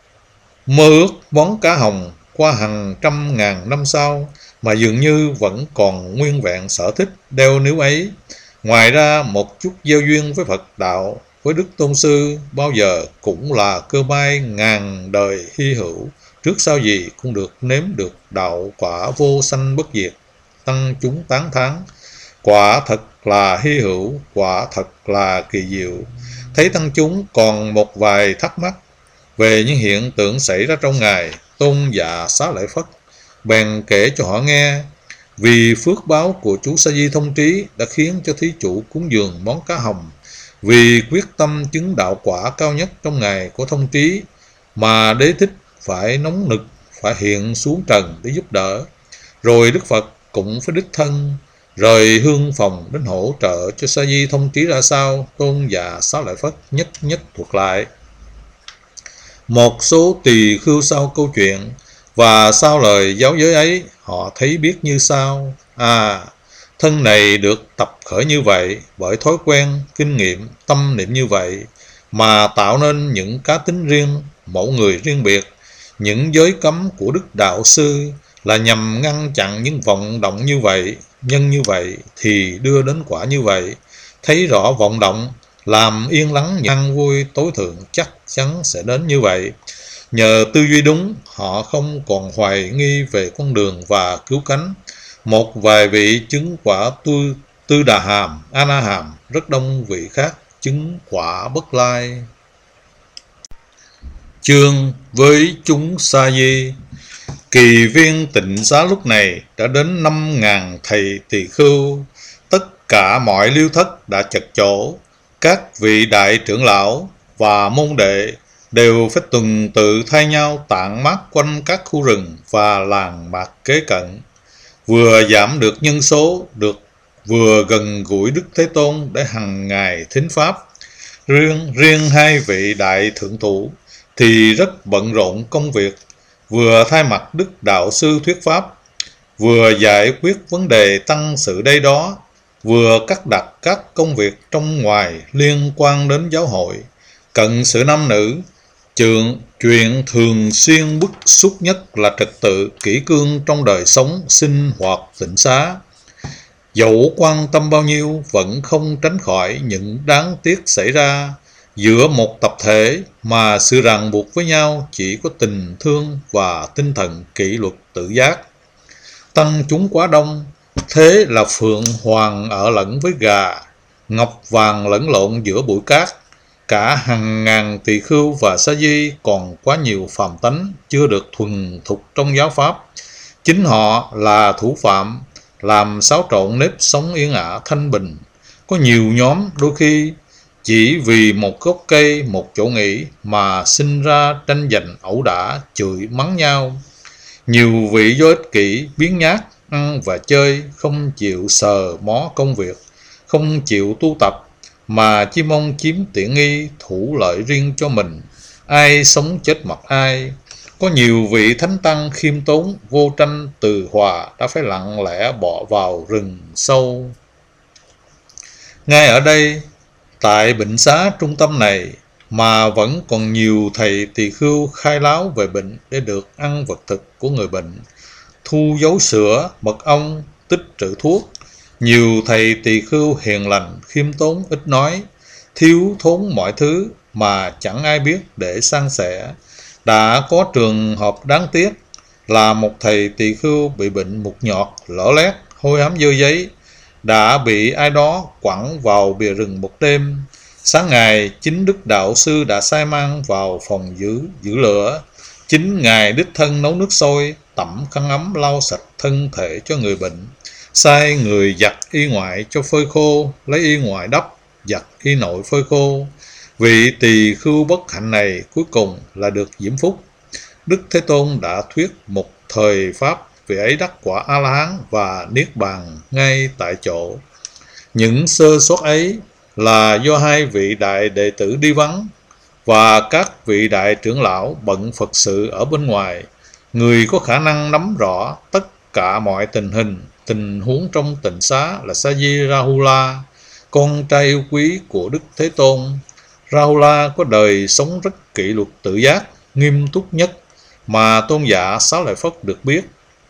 mơ ước món cá hồng qua hàng trăm ngàn năm sau mà dường như vẫn còn nguyên vẹn sở thích đeo níu ấy. Ngoài ra, một chút gieo duyên với Phật đạo, với Đức Tôn Sư bao giờ cũng là cơ may ngàn đời hy hữu, trước sau gì cũng được nếm được đạo quả vô sanh bất diệt. Tăng chúng tán thán, quả thật là hy hữu, quả thật là kỳ diệu. Thấy tăng chúng còn một vài thắc mắc về những hiện tượng xảy ra trong ngày, Tôn giả Xá Lợi Phất bèn kể cho họ nghe. Vì phước báo của chú Sa Di Thông Trí đã khiến cho thí chủ cúng dường món cá hồng, vì quyết tâm chứng đạo quả cao nhất trong ngày của Thông Trí mà Đế Thích phải nóng nực, phải hiện xuống trần để giúp đỡ. Rồi Đức Phật cũng phải đích thân rời hương phòng đến hỗ trợ cho Sa Di Thông Trí ra sao. Tôn giả Xá Lợi Phất nhất nhất thuật lại một số tỳ khưu sau câu chuyện, và sau lời giáo giới ấy, họ thấy biết như sau. Thân này được tập khởi như vậy, bởi thói quen, kinh nghiệm, tâm niệm như vậy, mà tạo nên những cá tính riêng, mẫu người riêng biệt. Những giới cấm của Đức Đạo Sư là nhằm ngăn chặn những vọng động như vậy. Nhân như vậy thì đưa đến quả như vậy. Thấy rõ vọng động, làm yên lắng những an vui tối thượng chắc chắn sẽ đến như vậy. Nhờ tư duy đúng, họ không còn hoài nghi về con đường và cứu cánh. Một vài vị chứng quả Tư Đà Hàm, A Na Hàm, rất đông vị khác chứng quả Bất Lai. Chương với chúng Sa Di. Kỳ viên Tịnh Xá lúc này đã đến 5.000 thầy tỳ khưu. Tất cả mọi liêu thất đã chật chỗ. Các vị đại trưởng lão và môn đệ đều phải tuần tự thay nhau tản mát quanh các khu rừng và làng mạc kế cận, vừa giảm được nhân số, vừa gần gũi Đức Thế Tôn để hằng ngày thính pháp. Riêng hai vị đại thượng thủ thì rất bận rộn công việc, vừa thay mặt Đức Đạo Sư thuyết pháp, vừa giải quyết vấn đề tăng sự đây đó, vừa cắt đặt các công việc trong ngoài liên quan đến giáo hội. Cận sự nam nữ, chuyện thường xuyên bức xúc nhất là trật tự kỷ cương trong đời sống sinh hoạt tịnh xá. Dẫu quan tâm bao nhiêu vẫn không tránh khỏi những đáng tiếc xảy ra. Giữa một tập thể mà sự ràng buộc với nhau chỉ có tình thương và tinh thần kỷ luật tự giác. Tăng chúng quá đông, thế là phượng hoàng ở lẫn với gà, ngọc vàng lẫn lộn giữa bụi cát. Cả hàng ngàn tỳ khưu và sa di còn quá nhiều phàm tánh chưa được thuần thục trong giáo pháp. Chính họ là thủ phạm làm xáo trộn nếp sống yên ả thanh bình. Có nhiều nhóm đôi khi chỉ vì một gốc cây, một chỗ nghỉ mà sinh ra tranh giành ẩu đả, chửi mắng nhau. Nhiều vị do ích kỷ, biến nhát, ăn và chơi, không chịu sờ mó công việc, không chịu tu tập, mà chỉ mong chiếm tiện nghi, thủ lợi riêng cho mình. Ai sống chết mặc ai. Có nhiều vị thánh tăng khiêm tốn, vô tranh từ hòa đã phải lặng lẽ bỏ vào rừng sâu. Ngay ở đây, tại bệnh xá trung tâm này, mà vẫn còn nhiều thầy tỳ khưu khai láo về bệnh để được ăn vật thực của người bệnh, thu dấu sữa, mật ong, tích trữ thuốc. Nhiều thầy tỳ khưu hiền lành, khiêm tốn, ít nói, thiếu thốn mọi thứ mà chẳng ai biết để san sẻ. Đã có trường hợp đáng tiếc là một thầy tỳ khưu bị bệnh mụt nhọt, lở loét, hôi ám dơ giấy, đã bị ai đó quẳng vào bìa rừng một đêm. Sáng ngày, chính Đức Đạo Sư đã sai mang vào phòng giữ lửa. Chính Ngài đích thân nấu nước sôi, tẩm khăn ấm lau sạch thân thể cho người bệnh, sai người giặt y ngoại cho phơi khô, lấy y ngoại đắp, giặt y nội phơi khô. Vị tỳ khưu bất hạnh này cuối cùng là được diễm phúc. Đức Thế Tôn đã thuyết một thời pháp, vị ấy đắc quả A-la-hán và niết bàn ngay tại chỗ. Những sơ suất ấy là do hai vị đại đệ tử đi vắng và các vị đại trưởng lão bận Phật sự ở bên ngoài. Người có khả năng nắm rõ tất cả mọi tình huống trong tịnh xá là Sa-di Rahula, con trai yêu quý của Đức Thế Tôn. Rahula có đời sống rất kỷ luật tự giác, nghiêm túc nhất mà tôn giả Xá Lợi Phất được biết.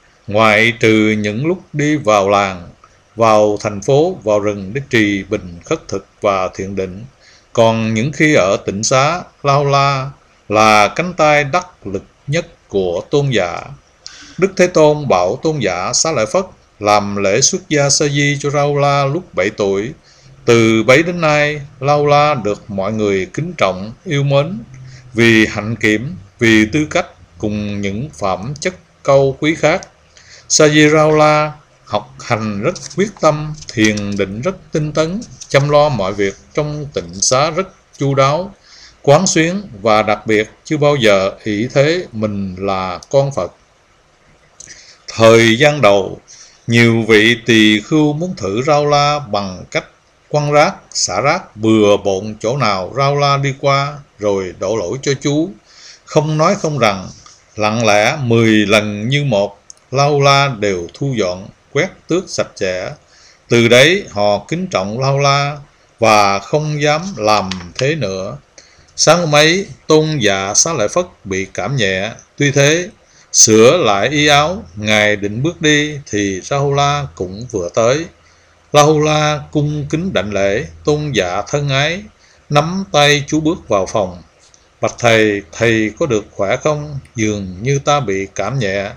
Ngoại trừ những lúc đi vào làng, vào thành phố, vào rừng để trì bình khất thực và thiền định, còn những khi ở tịnh xá, Rahula là cánh tay đắc lực nhất của tôn giả. Đức Thế Tôn bảo tôn giả Xá Lợi Phất làm lễ xuất gia sa di cho Rahula lúc 7 tuổi. Từ bấy đến nay, Rahula được mọi người kính trọng, yêu mến vì hạnh kiểm, vì tư cách cùng những phẩm chất cao quý khác. Sa di Rahula học hành rất quyết tâm, thiền định rất tinh tấn, chăm lo mọi việc trong tịnh xá rất chu đáo, quán xuyến và đặc biệt chưa bao giờ ỷ thế mình là con Phật. Thời gian đầu, nhiều vị tỳ khưu muốn thử Rahula bằng cách quăng rác, xả rác bừa bộn chỗ nào Rahula đi qua rồi đổ lỗi cho chú. Không nói không rằng, lặng lẽ 10 lần như một, Rahula đều thu dọn, quét tước sạch sẽ. Từ đấy họ kính trọng Rahula và không dám làm thế nữa. Sáng hôm ấy, tôn giả Xá Lợi Phất bị cảm nhẹ. Tuy thế, sửa lại y áo, Ngài định bước đi thì Rahula cũng vừa tới. Rahula cung kính đảnh lễ, tôn giả thân ái, nắm tay chú bước vào phòng. Bạch thầy, thầy có được khỏe không? Dường như ta bị cảm nhẹ.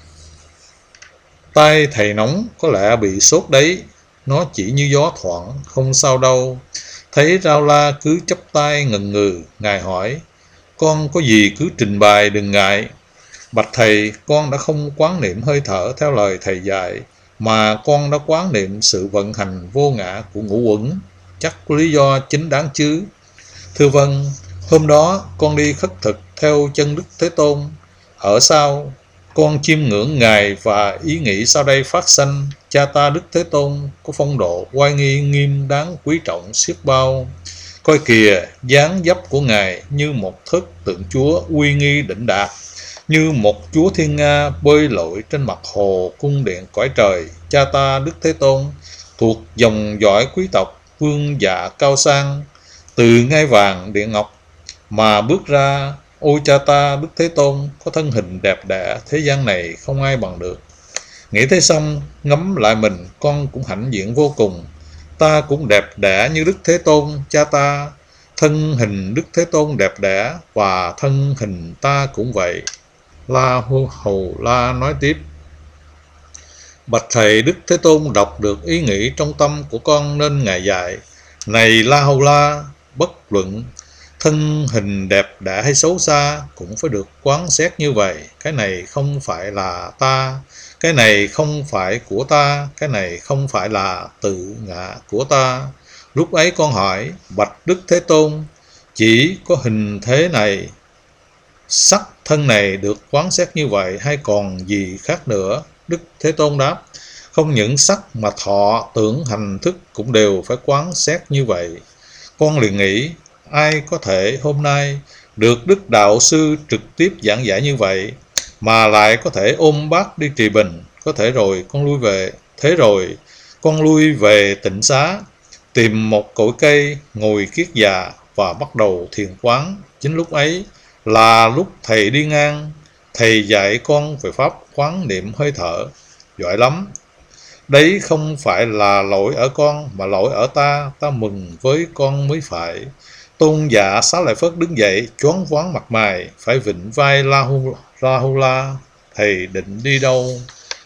Tay thầy nóng, có lẽ bị sốt đấy. Nó chỉ như gió thoảng, không sao đâu. Thấy Rahula cứ chắp tay ngần ngừ, Ngài hỏi, con có gì cứ trình bày đừng ngại. Bạch thầy, con đã không quán niệm hơi thở theo lời thầy dạy, mà con đã quán niệm sự vận hành vô ngã của ngũ uẩn, chắc có lý do chính đáng chứ. Thưa vâng, hôm đó con đi khất thực theo chân Đức Thế Tôn. Ở sau, con chiêm ngưỡng Ngài và ý nghĩ sau đây phát sanh, cha ta Đức Thế Tôn có phong độ oai nghi nghiêm đáng quý trọng xiết bao. Coi kìa, dáng dấp của Ngài như một thức tượng Chúa uy nghi đỉnh đạt, như một chúa thiên nga bơi lội trên mặt hồ cung điện cõi trời. Cha ta Đức Thế Tôn thuộc dòng dõi quý tộc vương dạ cao sang, từ ngai vàng điện ngọc mà bước ra. Ôi cha ta Đức Thế Tôn có thân hình đẹp đẽ, thế gian này không ai bằng được. Nghĩ thế xong, ngắm lại mình, con cũng hãnh diện vô cùng. Ta cũng đẹp đẽ như Đức Thế Tôn cha ta. Thân hình Đức Thế Tôn đẹp đẽ và thân hình ta cũng vậy. La Hầu La nói tiếp, bạch thầy, Đức Thế Tôn đọc được ý nghĩ trong tâm của con nên Ngài dạy, này La Hầu La, bất luận thân hình đẹp đẽ hay xấu xa cũng phải được quán xét như vậy. Cái này không phải là ta, cái này không phải của ta, cái này không phải là tự ngã của ta. Lúc ấy con hỏi, bạch Đức Thế Tôn, chỉ có hình thế này, sắc thân này được quán xét như vậy hay còn gì khác nữa? Đức Thế Tôn đáp, không những sắc mà thọ, tưởng, hành, thức cũng đều phải quán xét như vậy. Con liền nghĩ, ai có thể hôm nay được Đức Đạo Sư trực tiếp giảng giải như vậy, mà lại có thể ôm bát đi Trì Bình. Có thể rồi con lui về. Thế rồi con lui về Tịnh Xá, tìm một cội cây, ngồi kiết già và bắt đầu thiền quán. Chính lúc ấy là lúc thầy đi ngang. Thầy dạy con về pháp quán niệm hơi thở. Giỏi lắm. Đấy không phải là lỗi ở con, mà lỗi ở ta. Ta mừng với con mới phải. Tôn giả Xá Lợi Phất đứng dậy, choáng váng mặt mày, phải vịn vai Rahula. Thầy định đi đâu?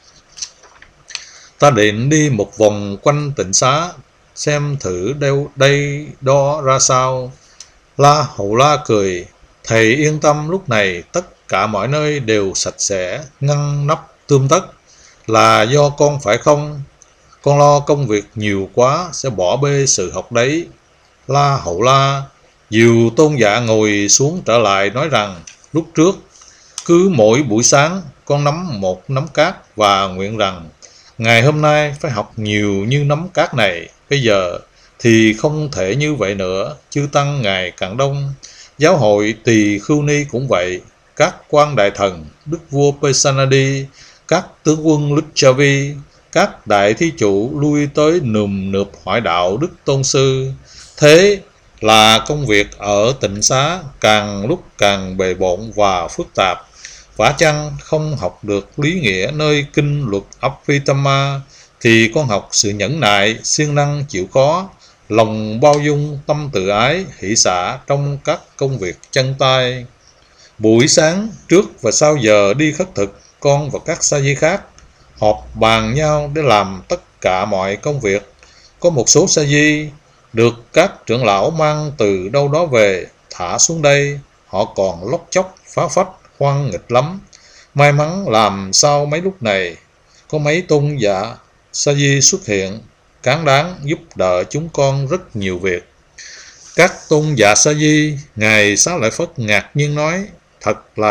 Ta định đi một vòng quanh Tịnh Xá, xem thử đây đó ra sao. La Hầu La cười. Thầy yên tâm, lúc này tất cả mọi nơi đều sạch sẽ, ngăn nắp tươm tất. Là do con phải không? Con lo công việc nhiều quá, sẽ bỏ bê sự học đấy. La Hầu La. Diều Tôn giả ngồi xuống trở lại nói rằng, lúc trước, cứ mỗi buổi sáng con nắm một nắm cát và nguyện rằng, ngày hôm nay phải học nhiều như nắm cát này. Bây giờ thì không thể như vậy nữa. Chư Tăng ngày càng đông. Giáo hội Tỳ Khưu Ni cũng vậy. Các quan đại thần, đức vua Pesanadi, các tướng quân Lichavi, các đại thí chủ lui tới nườm nượp hỏi đạo Đức Tôn Sư. Thế là công việc ở Tịnh Xá càng lúc càng bề bộn và phức tạp. Vả chăng không học được lý nghĩa nơi kinh luật Abhidhamma, thì con học sự nhẫn nại, siêng năng chịu khó, lòng bao dung, tâm tự ái, hỷ xả trong các công việc chân tay. Buổi sáng trước và sau giờ đi khất thực, con và các sa di khác họp bàn nhau để làm tất cả mọi công việc. Có một số sa di được các trưởng lão mang từ đâu đó về, thả xuống đây. Họ còn lóc chóc, phá phách, hoang nghịch lắm. May mắn làm sao mấy lúc này có mấy tôn giả sa di xuất hiện, cán đáng giúp đỡ chúng con rất nhiều việc. Các tôn giả sa di, Ngài Xá Lợi Phất ngạc nhiên nói, thật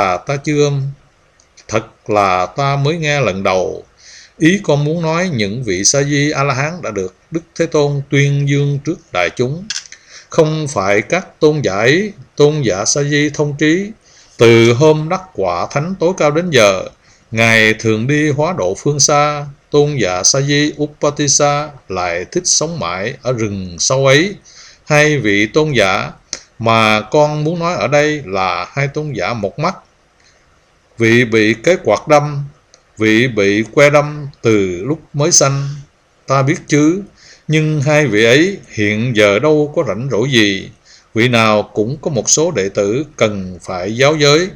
là ta mới nghe lần đầu. Ý con muốn nói những vị sa di A-la-hán đã được Đức Thế Tôn tuyên dương trước đại chúng. Không phải các tôn giả ấy, tôn giả sa di thông trí. Từ hôm đắc quả thánh tối cao đến giờ, Ngài thường đi hóa độ phương xa. Tôn giả sa di Upatissa lại thích sống mãi ở rừng sâu ấy. Hai vị tôn giả mà con muốn nói ở đây là hai tôn giả một mắt. Vị bị cái quạt đâm, vị bị que đâm từ lúc mới sanh, ta biết chứ. Nhưng hai vị ấy hiện giờ đâu có rảnh rỗi gì. Vị nào cũng có một số đệ tử cần phải giáo giới.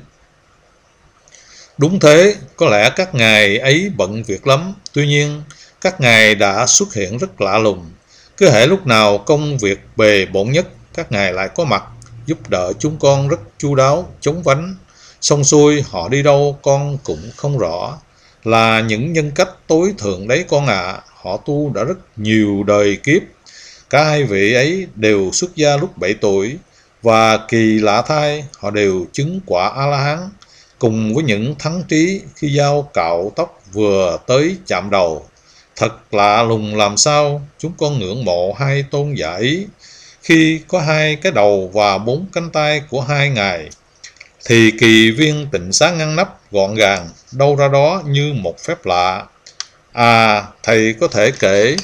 Đúng thế, có lẽ các ngài ấy bận việc lắm. Tuy nhiên, các ngài đã xuất hiện rất lạ lùng. Cứ hễ lúc nào công việc bề bộn nhất, các ngài lại có mặt, giúp đỡ chúng con rất chu đáo, chống vánh. Xong xuôi họ đi đâu con cũng không rõ. Là những nhân cách tối thượng đấy con ạ. Họ tu đã rất nhiều đời kiếp. Cả hai vị ấy đều xuất gia lúc 7 tuổi. Và kỳ lạ thay, họ đều chứng quả A-la-hán. Cùng với những thắng trí khi dao cạo tóc vừa tới chạm đầu. Thật lạ lùng làm sao. Chúng con ngưỡng mộ hai tôn giả ấy. Khi có hai cái đầu và 4 cánh tay của hai ngài, thì kỳ viên Tịnh Xá ngăn nắp gọn gàng, đâu ra đó như một phép lạ. À, thầy có thể kể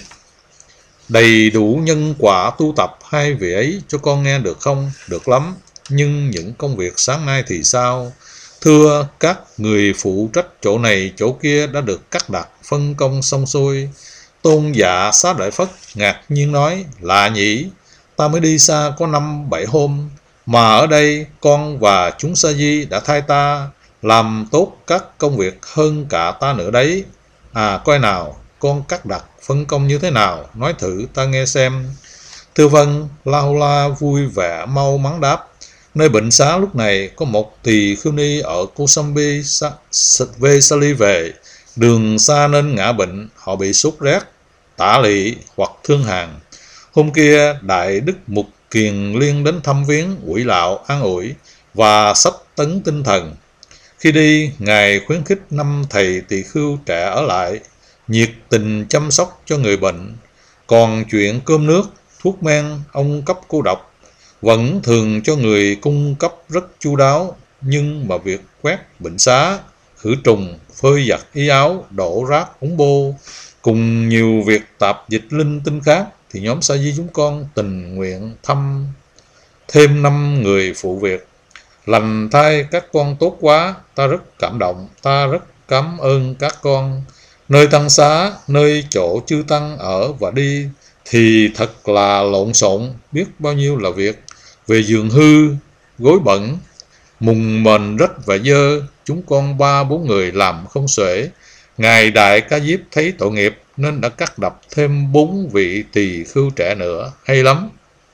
đầy đủ nhân quả tu tập hai vị ấy cho con nghe được không? Được lắm. Nhưng những công việc sáng nay thì sao? Thưa, các người phụ trách chỗ này chỗ kia đã được cắt đặt phân công xong xuôi. Tôn giả Xá Lợi Phất ngạc nhiên nói, lạ nhỉ, ta mới đi xa có 5-7 hôm, mà ở đây con và chúng sa di đã thay ta làm tốt các công việc hơn cả ta nữa đấy. À, coi nào, con cắt đặt phân công như thế nào, nói thử ta nghe xem. Thưa vâng, La Hầu La vui vẻ mau mắn đáp. Nơi bệnh xá lúc này có một tỳ khưu ni ở Kosambi Vesali về. Đường xa nên ngã bệnh, họ bị sốt rét, tả lị hoặc thương hàn. Hôm kia Đại Đức Mục Kiền Liên đến thăm viếng, quỷ lạo, an ủi và sách tấn tinh thần. Khi đi, Ngài khuyến khích 5 thầy tỳ khưu trẻ ở lại, nhiệt tình chăm sóc cho người bệnh. Còn chuyện cơm nước, thuốc men, ông cấp cô độc vẫn thường cho người cung cấp rất chu đáo, nhưng mà việc quét bệnh xá, khử trùng, phơi giặt y áo, đổ rác ống bô, cùng nhiều việc tạp dịch linh tinh khác, thì nhóm sa di chúng con tình nguyện thăm thêm 5 người phụ việc. Lành thay các con tốt quá, ta rất cảm động, ta rất cảm ơn các con. Nơi tăng xá, nơi chỗ chư tăng ở và đi thì thật là lộn xộn, biết bao nhiêu là việc. Về giường hư, gối bẩn, mùng mền rách và dơ, chúng con 3-4 người làm không xuể. Ngài Đại Ca Diếp thấy tội nghiệp nên đã cắt đập thêm 4 vị tỳ khưu trẻ nữa, hay lắm.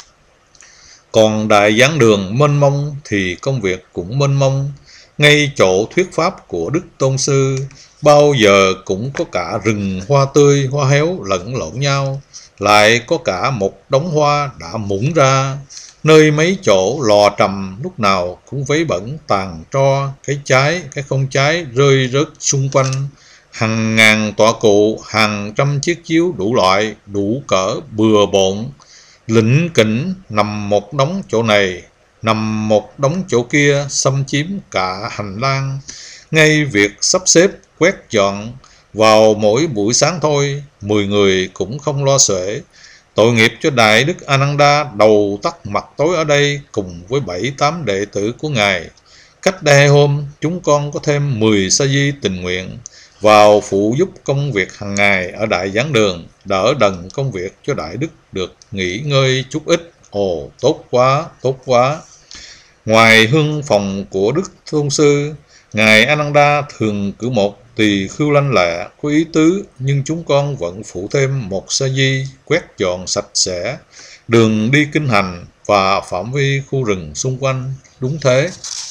Còn Đại Giảng Đường mênh mông thì công việc cũng mênh mông. Ngay chỗ thuyết pháp của Đức Tôn Sư, bao giờ cũng có cả rừng hoa tươi, hoa héo lẫn lộn nhau, lại có cả một đống hoa đã mũng ra. Nơi mấy chỗ lò trầm lúc nào cũng vấy bẩn tàn tro, cái trái, cái không trái rơi rớt xung quanh. Hàng ngàn tọa cụ, hàng trăm chiếc chiếu đủ loại, đủ cỡ, bừa bộn, lỉnh kỉnh nằm một đống chỗ này, nằm một đống chỗ kia, xâm chiếm cả hành lang. Ngay việc sắp xếp, quét dọn vào mỗi buổi sáng thôi, 10 người cũng không lo xuể. Tội nghiệp cho Đại Đức Ananda đầu tắt mặt tối ở đây cùng với 7-8 đệ tử của Ngài. Cách đây 2 hôm, chúng con có thêm 10 sa di tình nguyện vào phụ giúp công việc hàng ngày ở Đại Giảng Đường, đỡ đần công việc cho Đại Đức được nghỉ ngơi chút ít. Ồ, tốt quá, tốt quá. Ngoài hương phòng của Đức Tôn Sư, Ngài Ananda thường cử một tỳ khưu lanh lẹ có ý tứ, nhưng chúng con vẫn phụ thêm một sa di quét dọn sạch sẽ đường đi kinh hành và phạm vi khu rừng xung quanh. Đúng thế.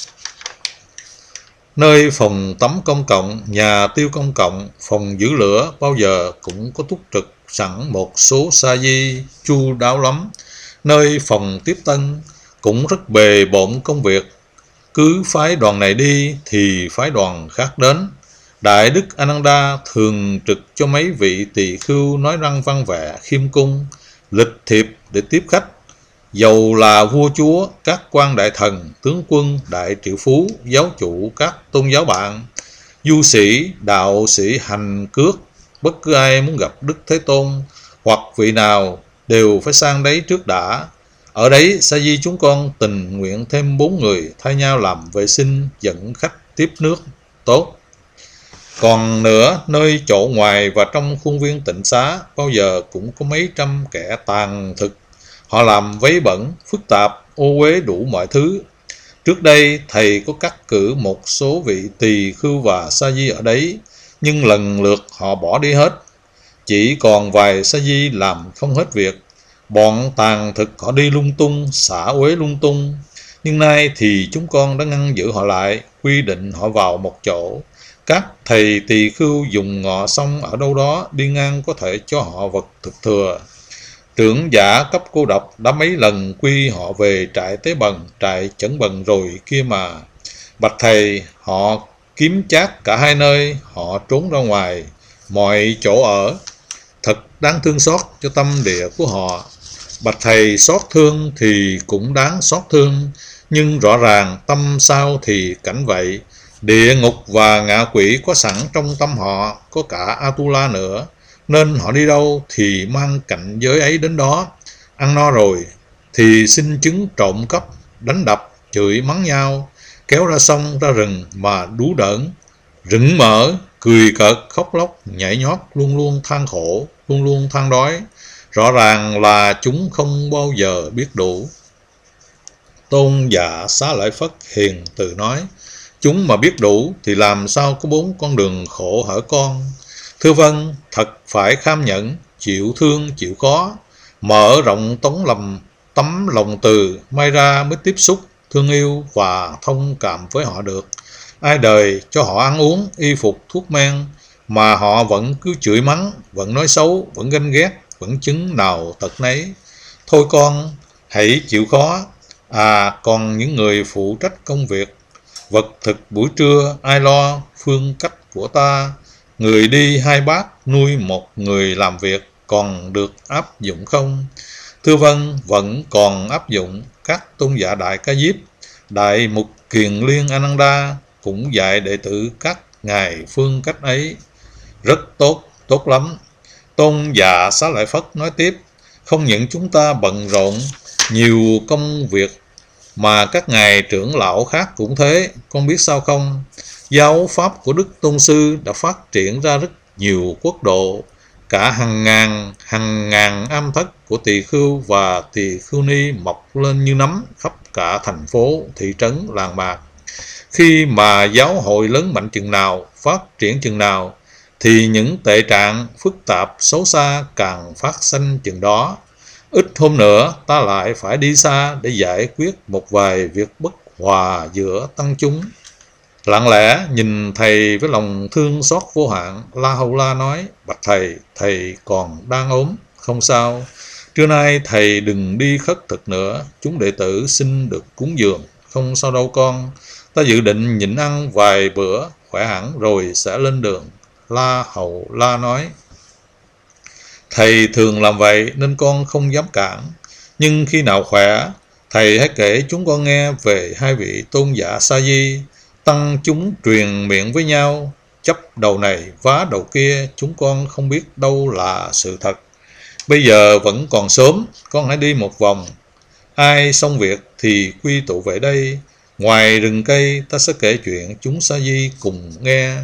Nơi phòng tắm công cộng, nhà tiêu công cộng, phòng giữ lửa bao giờ cũng có túc trực sẵn một số sa di chu đáo lắm. Nơi phòng tiếp tân cũng rất bề bộn công việc. Cứ phái đoàn này đi thì phái đoàn khác đến. Đại Đức Ananda thường trực cho mấy vị tỳ khưu nói năng văn vẻ, khiêm cung, lịch thiệp để tiếp khách. Dầu là vua chúa, các quan đại thần, tướng quân, đại triệu phú, giáo chủ các tôn giáo bạn, du sĩ, đạo sĩ hành cước, bất cứ ai muốn gặp Đức Thế Tôn hoặc vị nào đều phải sang đấy trước đã. Ở đấy, sa di chúng con tình nguyện thêm 4 người thay nhau làm vệ sinh, dẫn khách tiếp nước. Tốt. Còn nữa, nơi chỗ ngoài và trong khuôn viên tịnh xá bao giờ cũng có mấy trăm kẻ tàn thực. Họ làm vấy bẩn, phức tạp, ô uế đủ mọi thứ. Trước đây, thầy có cắt cử một số vị tỳ khưu và sa di ở đấy, nhưng lần lượt họ bỏ đi hết. Chỉ còn vài sa di làm không hết việc. Bọn tàn thực họ đi lung tung, xả uế lung tung. Nhưng nay thì chúng con đã ngăn giữ họ lại, quy định họ vào một chỗ. Các thầy tỳ khưu dùng ngọ xong ở đâu đó, đi ngang có thể cho họ vật thực thừa. Trưởng giả cấp cô độc đã mấy lần quy họ về trại Tế Bần, trại Chẩn Bần rồi kia mà. Bạch thầy, họ kiếm chác cả hai nơi, họ trốn ra ngoài, mọi chỗ ở. Thật đáng thương xót cho tâm địa của họ. Bạch thầy, xót thương thì cũng đáng xót thương, nhưng rõ ràng tâm sao thì cảnh vậy. Địa ngục và ngạ quỷ có sẵn trong tâm họ, có cả Atula nữa. Nên họ đi đâu thì mang cảnh giới ấy đến đó. Ăn no rồi thì xin chứng trộm cắp, đánh đập, chửi mắng nhau, kéo ra sông ra rừng mà đú đỡn, rửng mở, cười cợt, khóc lóc, nhảy nhót, luôn luôn than khổ, luôn luôn than đói. Rõ ràng là chúng không bao giờ biết đủ. Tôn giả Xá Lợi Phất hiền từ nói, chúng mà biết đủ thì làm sao có 4 con đường khổ hở con. Thưa vâng, thật phải kham nhẫn, chịu thương, chịu khó, mở rộng tấm lòng từ, may ra mới tiếp xúc, thương yêu và thông cảm với họ được. Ai đời cho họ ăn uống, y phục, thuốc men, mà họ vẫn cứ chửi mắng, vẫn nói xấu, vẫn ganh ghét, vẫn chứng nào tật nấy. Thôi con, hãy chịu khó. À, còn những người phụ trách công việc, vật thực buổi trưa, ai lo, phương cách của ta, người đi 2 bát, nuôi 1 người làm việc, còn được áp dụng không? Thưa vâng, vẫn còn áp dụng. các tôn giả Đại Ca Diếp, Đại Mục Kiền Liên Ananda cũng dạy đệ tử các ngài phương cách ấy. Rất tốt, tốt lắm. Tôn giả Xá Lợi Phất nói tiếp, không những chúng ta bận rộn nhiều công việc mà các ngài trưởng lão khác cũng thế. Con biết sao không? Giáo pháp của Đức Tôn Sư đã phát triển ra rất nhiều quốc độ, cả hàng ngàn am thất của tỳ khưu và tỳ khưu ni mọc lên như nấm khắp cả thành phố, thị trấn, làng mạc. Khi mà giáo hội lớn mạnh chừng nào, phát triển chừng nào, thì những tệ trạng phức tạp xấu xa càng phát sinh chừng đó. Ít hôm nữa ta lại phải đi xa để giải quyết một vài việc bất hòa giữa tăng chúng. Lặng lẽ nhìn thầy với lòng thương xót vô hạn, La Hầu La nói, bạch thầy, thầy còn đang ốm, không sao. Trưa nay thầy đừng đi khất thực nữa, chúng đệ tử xin được cúng dường. Không sao đâu con, ta dự định nhịn ăn vài bữa, khỏe hẳn rồi sẽ lên đường. La Hầu La nói, thầy thường làm vậy nên con không dám cản. Nhưng khi nào khỏe, thầy hãy kể chúng con nghe về hai vị tôn giả Sa Di. Tăng chúng truyền miệng với nhau, chấp đầu này vá đầu kia, chúng con không biết đâu là sự thật. Bây giờ vẫn còn sớm, con hãy đi một vòng. Ai xong việc thì quy tụ về đây. Ngoài rừng cây, ta sẽ kể chuyện chúng Sa Di cùng nghe.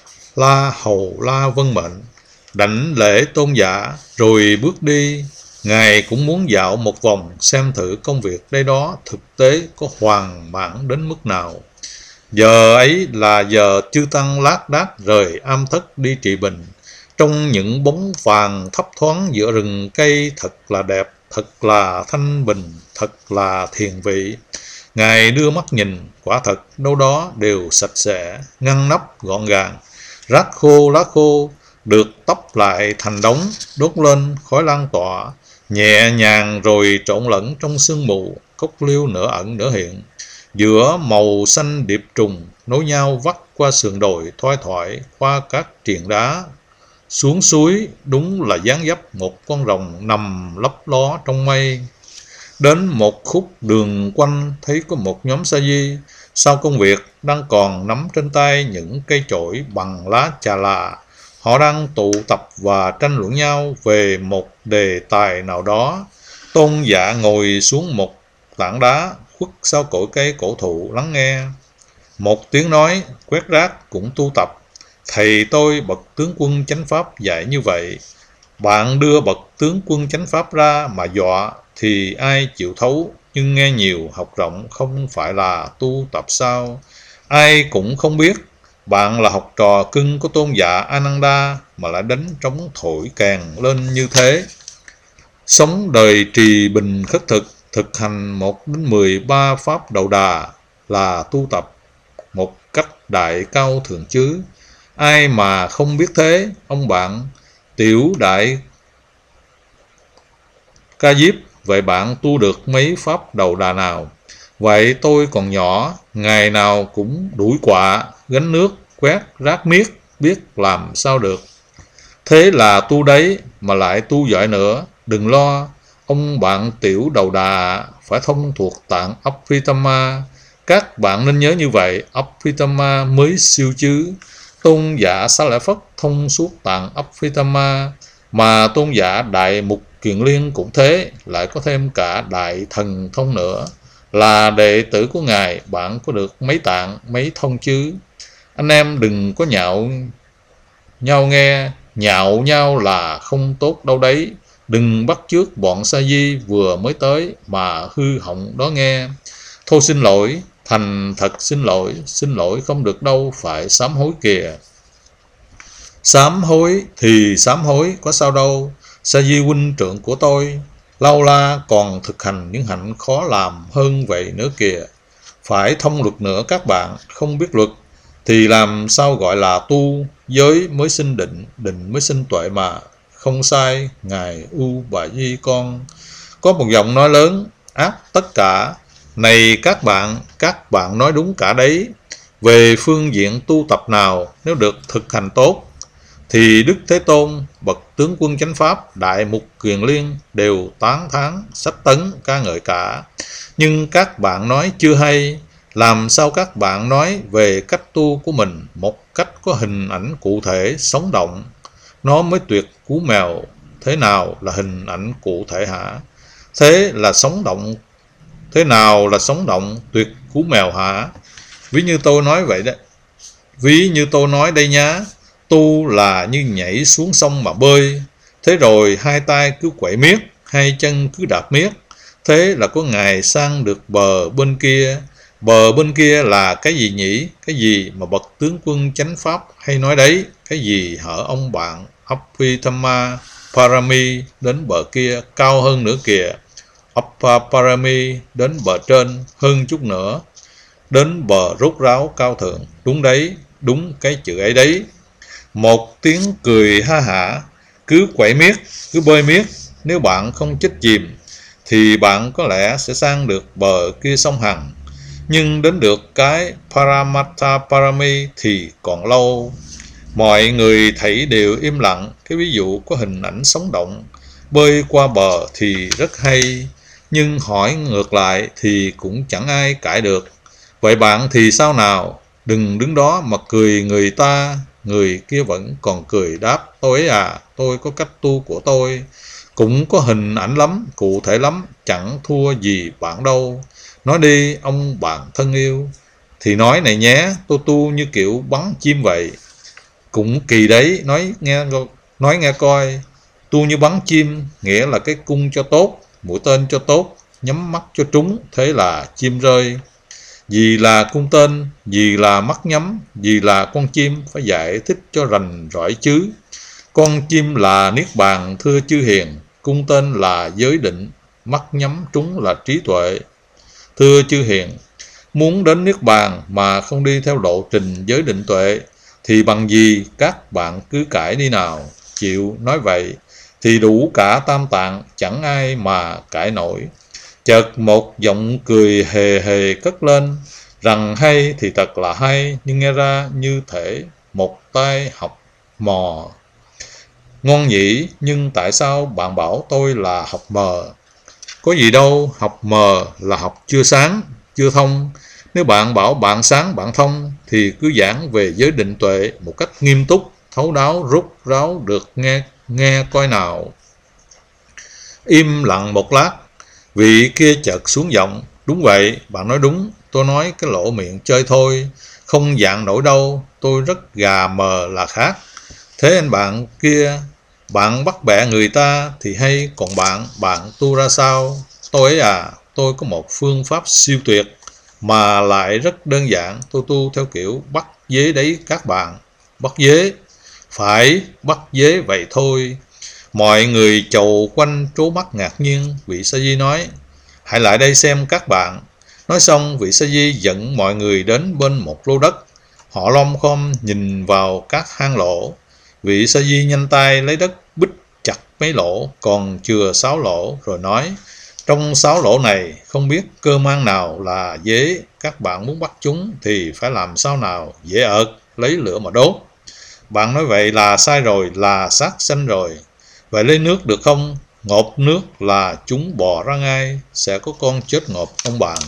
La Hầu La vâng mệnh, đảnh lễ tôn giả, rồi bước đi. Ngài cũng muốn dạo một vòng, xem thử công việc đây đó thực tế có hoàn mãn đến mức nào. Giờ ấy là giờ chư tăng lác đác rời am thất đi trị bình. Trong những bóng vàng thấp thoáng giữa rừng cây thật là đẹp, thật là thanh bình, thật là thiền vị. Ngài đưa mắt nhìn, quả thật đâu đó đều sạch sẽ, ngăn nắp gọn gàng. Rác khô lá khô được tấp lại thành đống, đốt lên khói lan tỏa, nhẹ nhàng rồi trộn lẫn trong sương mù, cốc liêu nửa ẩn nửa hiện. Giữa màu xanh điệp trùng nối nhau vắt qua sườn đồi thoai thoải, qua các triền đá xuống suối, đúng là dáng dấp một con rồng nằm lấp ló trong mây. Đến một khúc đường quanh thấy có một nhóm sa di, sau công việc đang còn nắm trên tay những cây chổi bằng lá trà là. Họ đang tụ tập và tranh luận nhau về một đề tài nào đó. Tôn giả ngồi xuống một tảng đá khuất sau cội cây cổ thụ lắng nghe. Một tiếng nói quét rác cũng tu tập. Thầy tôi bậc tướng quân chánh pháp dạy như vậy. Bạn đưa bậc tướng quân chánh pháp ra mà dọa thì ai chịu thấu, nhưng nghe nhiều học rộng không phải là tu tập sao? Ai cũng không biết bạn là học trò cưng của tôn giả Ananda mà lại đánh trống thổi kèn lên như thế. Sống đời trì bình khất thực, thực hành 1 đến 13 pháp đầu đà là tu tập một cách đại cao thượng chứ. Ai mà không biết thế, ông bạn Tiểu Đại Ca Diếp, vậy bạn tu được mấy pháp đầu đà nào? Vậy tôi còn nhỏ, ngày nào cũng đuổi quạ, gánh nước, quét rác miết, biết làm sao được. Thế là tu đấy, mà lại tu giỏi nữa. Đừng lo, ông bạn Tiểu Đầu Đà phải thông thuộc tạng Abhidhamma. Các bạn nên nhớ như vậy, Abhidhamma mới siêu chứ. Tôn giả Xá Lợi Phất thông suốt tạng Abhidhamma, mà tôn giả Đại Mục Kiền Liên cũng thế, lại có thêm cả Đại Thần Thông nữa. Là đệ tử của Ngài, bạn có được mấy tạng, mấy thông chứ? Anh em đừng có nhạo nhau nghe, nhạo nhau là không tốt đâu đấy. Đừng bắt chước bọn sa di vừa mới tới mà hư hỏng đó nghe. Thôi xin lỗi, thành thật xin lỗi không được đâu, phải sám hối kìa. Sám hối thì sám hối, có sao đâu. Sa di huynh trưởng của tôi, lâu la còn thực hành những hạnh khó làm hơn vậy nữa kìa. Phải thông luật nữa các bạn, không biết luật thì làm sao gọi là tu? Giới mới sinh định, định mới sinh tuệ mà. Không sai, Ngài U Bà Di con. Có một giọng nói lớn, áp tất cả. Này các bạn nói đúng cả đấy. Về phương diện tu tập nào, nếu được thực hành tốt, thì Đức Thế Tôn, bậc tướng quân chánh pháp, Đại Mục Kiền Liên đều tán thán, sách tấn, ca ngợi cả. Nhưng các bạn nói chưa hay, làm sao các bạn nói về cách tu của mình một cách có hình ảnh cụ thể, sống động, nó mới tuyệt cú mèo. Thế nào là hình ảnh cụ thể hả? Thế nào là sống động, tuyệt cú mèo hả? Ví như tôi nói vậy đó. Ví như tôi nói đây nhá, tu là như nhảy xuống sông mà bơi. Thế rồi hai tay cứ quậy miết, hai chân cứ đạp miết. Thế là có ngày sang được bờ bên kia. Bờ bên kia là cái gì nhỉ? Cái gì mà bậc tướng quân chánh pháp hay nói đấy? Cái gì hở ông bạn? Abhidhamma Parami đến bờ kia cao hơn nữa kìa. Appaparami đến bờ trên hơn chút nữa. Đến bờ rốt ráo cao thượng. Đúng đấy, đúng cái chữ ấy đấy. Một tiếng cười ha hả, cứ quậy miết, cứ bơi miết. Nếu bạn không chết chìm thì bạn có lẽ sẽ sang được bờ kia sông Hằng. Nhưng đến được cái Paramattha Parami thì còn lâu. Mọi người thấy đều im lặng. Cái ví dụ có hình ảnh sống động, bơi qua bờ thì rất hay, nhưng hỏi ngược lại thì cũng chẳng ai cãi được. Vậy bạn thì sao nào? Đừng đứng đó mà cười người ta. Người kia vẫn còn cười đáp, tôi ấy à, tôi có cách tu của tôi, cũng có hình ảnh lắm, cụ thể lắm, chẳng thua gì bạn đâu. Nói đi ông bạn thân yêu. Thì nói này nhé, tôi tu như kiểu bắn chim vậy. Cũng kỳ đấy, nói nghe coi. Tu như bắn chim nghĩa là cái cung cho tốt, mũi tên cho tốt, nhắm mắt cho trúng, thế là chim rơi. Vì là cung tên, vì là mắt nhắm, vì là con chim, phải giải thích cho rành rõi chứ. Con chim là niết bàn thưa chư hiền, cung tên là giới định, mắt nhắm trúng là trí tuệ. Thưa chư hiền, muốn đến niết bàn mà không đi theo lộ trình giới định tuệ thì bằng gì các bạn cứ cãi đi nào. Chịu nói vậy thì đủ cả tam tạng, chẳng ai mà cãi nổi. Chợt một giọng cười hề hề cất lên, rằng hay thì thật là hay, nhưng nghe ra như thể một tay học mò. Ngon nhỉ, nhưng tại sao bạn bảo tôi là học mờ? Có gì đâu, học mờ là học chưa sáng, chưa thông. Nếu bạn bảo bạn sáng, bạn thông, thì cứ giảng về giới định tuệ một cách nghiêm túc, thấu đáo, rút ráo được nghe coi nào. Im lặng một lát, vị kia chợt xuống giọng, đúng vậy, bạn nói đúng, tôi nói cái lỗ miệng chơi thôi, không dạng nổi đâu, tôi rất gà mờ là khác. Thế anh bạn kia, bạn bắt bẻ người ta thì hay, còn bạn tu ra sao? Tôi ấy à, tôi có một phương pháp siêu tuyệt, mà lại rất đơn giản, tôi tu theo kiểu bắt dế đấy các bạn. Bắt dế? Phải, bắt dế vậy thôi. Mọi người chầu quanh trố mắt ngạc nhiên. Vị Sa Di nói, hãy lại đây xem các bạn. Nói xong, vị Sa Di dẫn mọi người đến bên một lô đất. Họ lom khom nhìn vào các hang lỗ. Vị Sa Di nhanh tay lấy đất bít chặt mấy lỗ, còn chừa 6 lỗ, rồi nói, trong 6 lỗ này không biết cơ mang nào là dế, các bạn muốn bắt chúng thì phải làm sao nào? Dễ ợt, lấy lửa mà đốt. Bạn nói vậy là sai rồi, là sát sanh rồi. Vậy lấy nước được không? Ngộp nước là chúng bò ra ngay, sẽ có con chết ngộp ông bạn.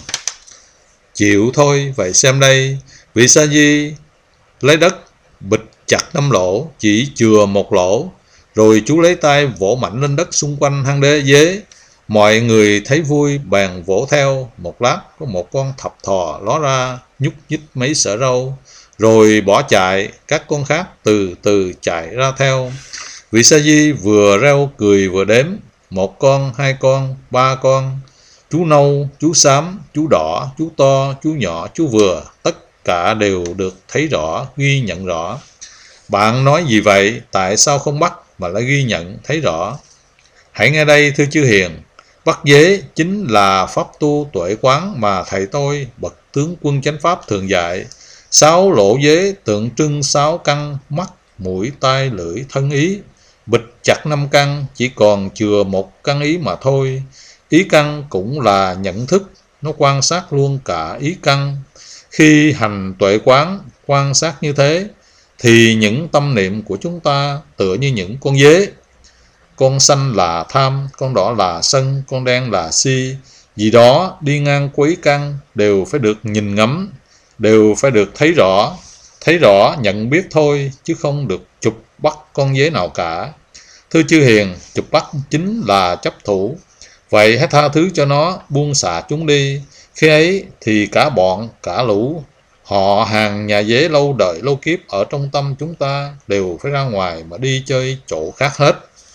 Chịu thôi, vậy xem đây. Vị Sa Di lấy đất bịch chặt 5 lỗ, chỉ chừa 1 lỗ, rồi chú lấy tay vỗ mạnh lên đất xung quanh hang đế dế. Mọi người thấy vui bèn vỗ theo. Một lát có một con thập thò ló ra, nhúc nhích mấy sợi râu, rồi bỏ chạy. Các con khác từ từ chạy ra theo. Vị Sa Di vừa reo cười vừa đếm, 1 con, 2 con, 3 con, chú nâu, chú xám, chú đỏ, chú to, chú nhỏ, chú vừa, tất cả đều được thấy rõ, ghi nhận rõ. Bạn nói gì vậy? Tại sao không bắt mà lại ghi nhận thấy rõ? Hãy nghe đây thưa chư hiền, bắt dế chính là pháp tu tuệ quán mà thầy tôi, bậc tướng quân chánh pháp thường dạy. 6 lỗ dế tượng trưng 6 căn: mắt, mũi, tai, lưỡi, thân, ý. Bịch chặt 5 căn, chỉ còn chừa 1 căn ý mà thôi. Ý căn cũng là nhận thức, nó quan sát luôn cả ý căn. Khi hành tuệ quán, quan sát như thế, thì những tâm niệm của chúng ta tựa như những con dế. Con xanh là tham, con đỏ là sân, con đen là si. Gì đó đi ngang quấy căn đều phải được nhìn ngắm, đều phải được thấy rõ. Thấy rõ nhận biết thôi, chứ không được chụp bắt con dế nào cả. Thưa chư hiền, chụp bắt chính là chấp thủ. Vậy hãy tha thứ cho nó, buông xả chúng đi. Khi ấy thì cả bọn, cả lũ, họ hàng nhà dế lâu đời lâu kiếp ở trong tâm chúng ta đều phải ra ngoài mà đi chơi chỗ khác hết.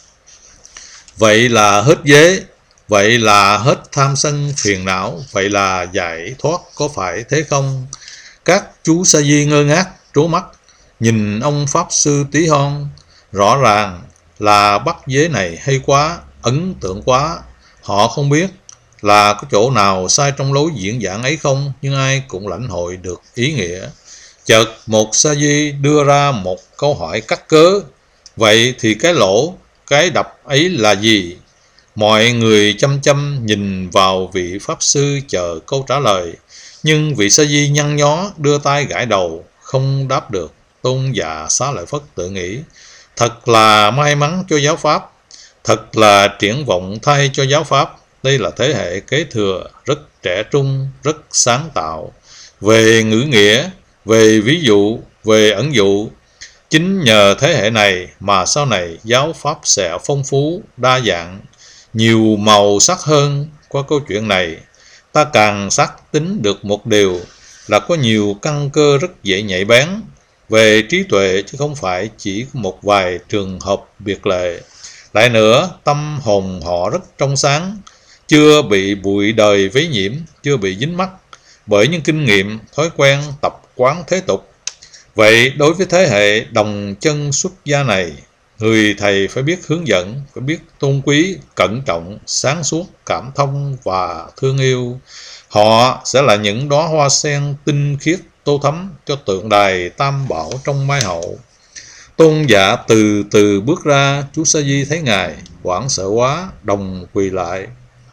Vậy là hết dế, vậy là hết tham sân phiền não, vậy là giải thoát, có phải thế không? Các chú sa di ngơ ngác, trố mắt, nhìn ông Pháp Sư Tí Hon. Rõ ràng là bắt dế này hay quá, ấn tượng quá. Họ không biết là có chỗ nào sai trong lối diễn giảng ấy không, nhưng ai cũng lãnh hội được ý nghĩa. Chợt một sa di đưa ra một câu hỏi cắt cớ. Vậy thì cái lỗ, cái đập ấy là gì? Mọi người chăm chăm nhìn vào vị Pháp Sư chờ câu trả lời. Nhưng vị sa di nhăn nhó đưa tay gãi đầu, không đáp được. Tôn giả Xá Lợi Phất tự nghĩ, thật là may mắn cho giáo Pháp, thật là triển vọng thay cho giáo Pháp. Đây là thế hệ kế thừa rất trẻ trung, rất sáng tạo. Về ngữ nghĩa, về ví dụ, về ẩn dụ. Chính nhờ thế hệ này mà sau này giáo Pháp sẽ phong phú, đa dạng, nhiều màu sắc hơn. Qua câu chuyện này, ta càng xác tính được một điều là có nhiều căn cơ rất dễ nhạy bén về trí tuệ, chứ không phải chỉ một vài trường hợp biệt lệ. Lại nữa, tâm hồn họ rất trong sáng, chưa bị bụi đời vấy nhiễm, chưa bị dính mắc bởi những kinh nghiệm, thói quen, tập quán thế tục. Vậy đối với thế hệ đồng chân xuất gia này, người thầy phải biết hướng dẫn, phải biết tôn quý, cẩn trọng, sáng suốt, cảm thông và thương yêu. Họ sẽ là những đóa hoa sen tinh khiết tô thắm cho tượng đài tam bảo trong mai hậu. Tôn giả từ từ bước ra, chú sa di thấy ngài hoảng sợ quá, đồng quỳ lại.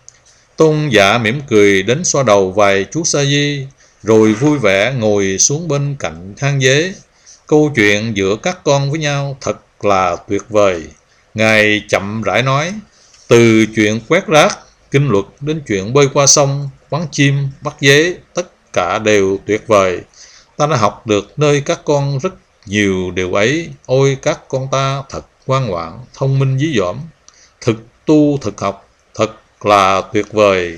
Tôn giả mỉm cười đến xoa đầu vài chú sa di, rồi vui vẻ ngồi xuống bên cạnh hang dế. Câu chuyện giữa các con với nhau thật là tuyệt vời. Ngài chậm rãi nói, từ chuyện quét rác, kinh luật đến chuyện bơi qua sông, bắn chim, bắt dế, tất cả đều tuyệt vời. Ta đã học được nơi các con rất nhiều điều ấy. Ôi các con ta thật ngoan ngoãn, thông minh dí dỏm, thực tu thực học, thật là tuyệt vời.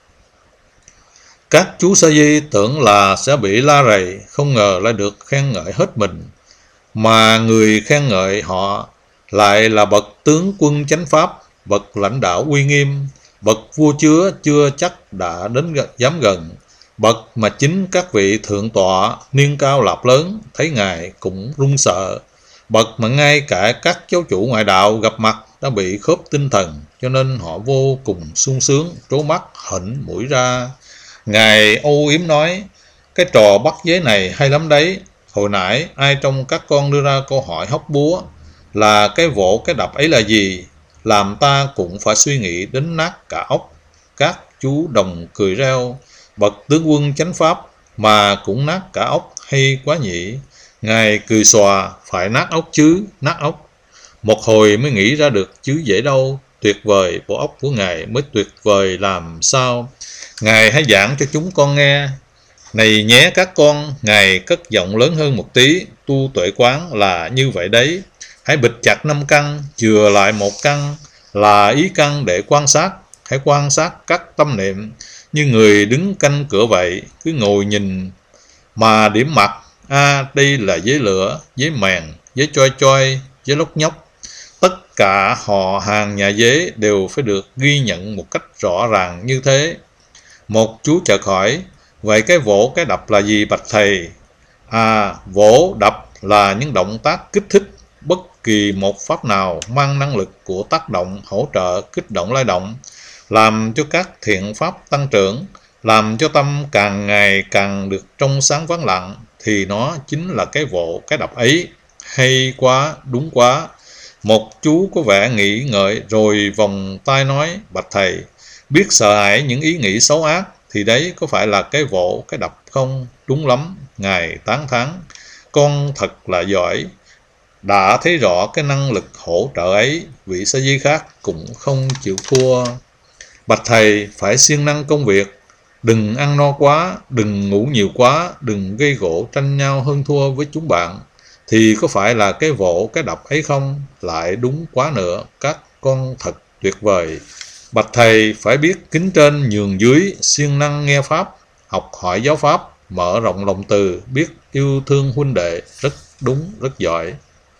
Các chú sa di tưởng là sẽ bị la rầy, không ngờ lại được khen ngợi hết mình. Mà người khen ngợi họ lại là bậc tướng quân chánh pháp, bậc lãnh đạo uy nghiêm, bậc vua chúa chưa chắc đã đến dám gần, bậc mà chính các vị thượng tọa niên cao lạp lớn thấy ngài cũng run sợ, bậc mà ngay cả các giáo chủ ngoại đạo gặp mặt đã bị khớp tinh thần, cho nên họ vô cùng sung sướng, trố mắt hỉnh mũi ra. Ngài âu yếm nói, cái trò bắt dế này hay lắm đấy. Hồi nãy ai trong các con đưa ra câu hỏi hóc búa là cái vỗ cái đập ấy là gì, làm ta cũng phải suy nghĩ đến nát cả óc. Các chú đồng cười reo, bậc tướng quân chánh pháp mà cũng nát cả óc, hay quá nhỉ. Ngài cười xòa, phải nát óc chứ, nát óc. Một hồi mới nghĩ ra được chứ dễ đâu. Tuyệt vời, bộ óc của ngài mới tuyệt vời làm sao. Ngài hãy giảng cho chúng con nghe. Này nhé các con, ngài cất giọng lớn hơn một tí, tu tuệ quán là như vậy đấy. Hãy bịt chặt 5 căn, chừa lại 1 căn là ý căn để quan sát. Hãy quan sát các tâm niệm như người đứng canh cửa vậy, cứ ngồi nhìn mà điểm mặt. Đây là dế lửa, dế mèn, dế choi choi, dế lóc nhóc. Tất cả họ hàng nhà dế đều phải được ghi nhận một cách rõ ràng như thế. Một chú chợt hỏi, vậy cái vỗ cái đập là gì bạch thầy? Vỗ đập là những động tác kích thích. Bất kỳ một pháp nào mang năng lực của tác động, hỗ trợ, kích động lay động, làm cho các thiện pháp tăng trưởng, làm cho tâm càng ngày càng được trong sáng vắng lặng, thì nó chính là cái vỗ cái đập ấy. Hay quá, đúng quá. Một chú có vẻ nghĩ ngợi rồi vòng tay nói, bạch thầy, biết sợ hãi những ý nghĩ xấu ác thì đấy có phải là cái vỗ cái đập không? Đúng lắm, ngài tán thán. con thật là giỏi. Đã thấy rõ cái năng lực hỗ trợ ấy, vị sa di khác cũng không chịu thua. Bạch thầy phải siêng năng công việc, đừng ăn no quá, đừng ngủ nhiều quá, đừng gây gổ tranh nhau hơn thua với chúng bạn. Thì có phải là cái vỗ cái đập ấy không? Lại đúng quá nữa, các con thật tuyệt vời. Bạch thầy phải biết kính trên nhường dưới, siêng năng nghe pháp, học hỏi giáo pháp, mở rộng lòng từ, biết yêu thương huynh đệ, rất đúng, rất giỏi.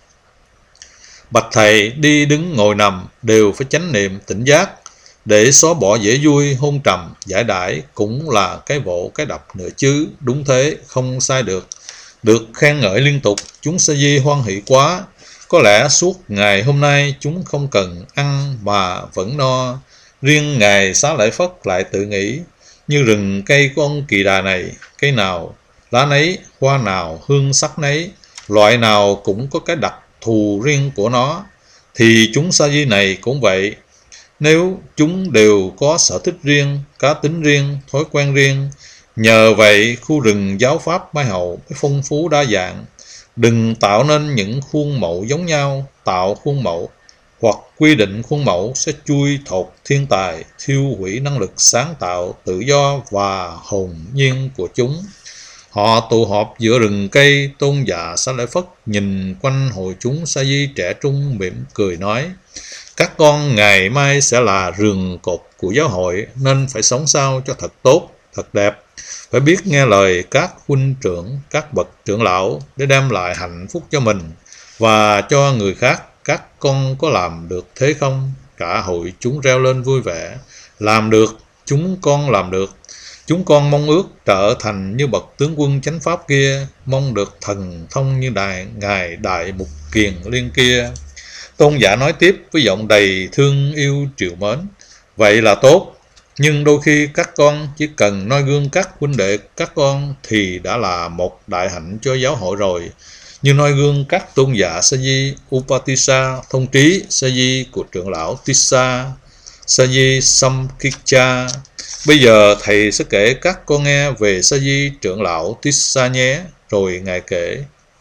Bạch thầy đi đứng ngồi nằm đều phải chánh niệm tỉnh giác, để xóa bỏ dễ vui hôn trầm giải đãi, cũng là cái vỗ cái đập nữa chứ. Đúng thế, không sai được. Được khen ngợi liên tục, chúng sa di hoan hỷ quá. Có lẽ suốt ngày hôm nay chúng không cần ăn mà vẫn no. Riêng ngài Xá Lợi Phất lại tự nghĩ, như rừng cây của ông Kỳ Đà này, cây nào lá nấy, hoa nào hương sắc nấy, loại nào cũng có cái đặc thù riêng của nó. Thì chúng sa di này cũng vậy. Nếu chúng đều có sở thích riêng, cá tính riêng, thói quen riêng, nhờ vậy khu rừng giáo pháp Mai Hậu mới phong phú đa dạng. Đừng tạo nên những khuôn mẫu giống nhau. Tạo khuôn mẫu hoặc quy định khuôn mẫu sẽ chui thột thiên tài, thiêu hủy năng lực sáng tạo, tự do và hồn nhiên của chúng. Họ tụ họp giữa rừng cây. Tôn giả Xá Lợi Phất nhìn quanh hội chúng sa di trẻ trung, mỉm cười nói: các con ngày mai sẽ là rường cột của giáo hội, nên phải sống sao cho thật tốt, thật đẹp. Phải biết nghe lời các huynh trưởng, các bậc trưởng lão để đem lại hạnh phúc cho mình và cho người khác. Các con có làm được thế không? Cả hội chúng reo lên vui vẻ: làm được, chúng con làm được. Chúng con mong ước trở thành như bậc tướng quân chánh pháp kia, mong được thần thông như ngài Đại Mục Kiền Liên kia. Tôn giả nói tiếp với giọng đầy thương yêu trìu mến: vậy là tốt, nhưng đôi khi các con chỉ cần noi gương các huynh đệ các con thì đã là một đại hạnh cho giáo hội rồi. Như noi gương các tôn giả sa di Upatissa, thông trí sa di của trưởng lão Tissa, sa di Samkikcha. Bây giờ thầy sẽ kể các con nghe về sa di trưởng lão Tissa nhé. Rồi ngài kể: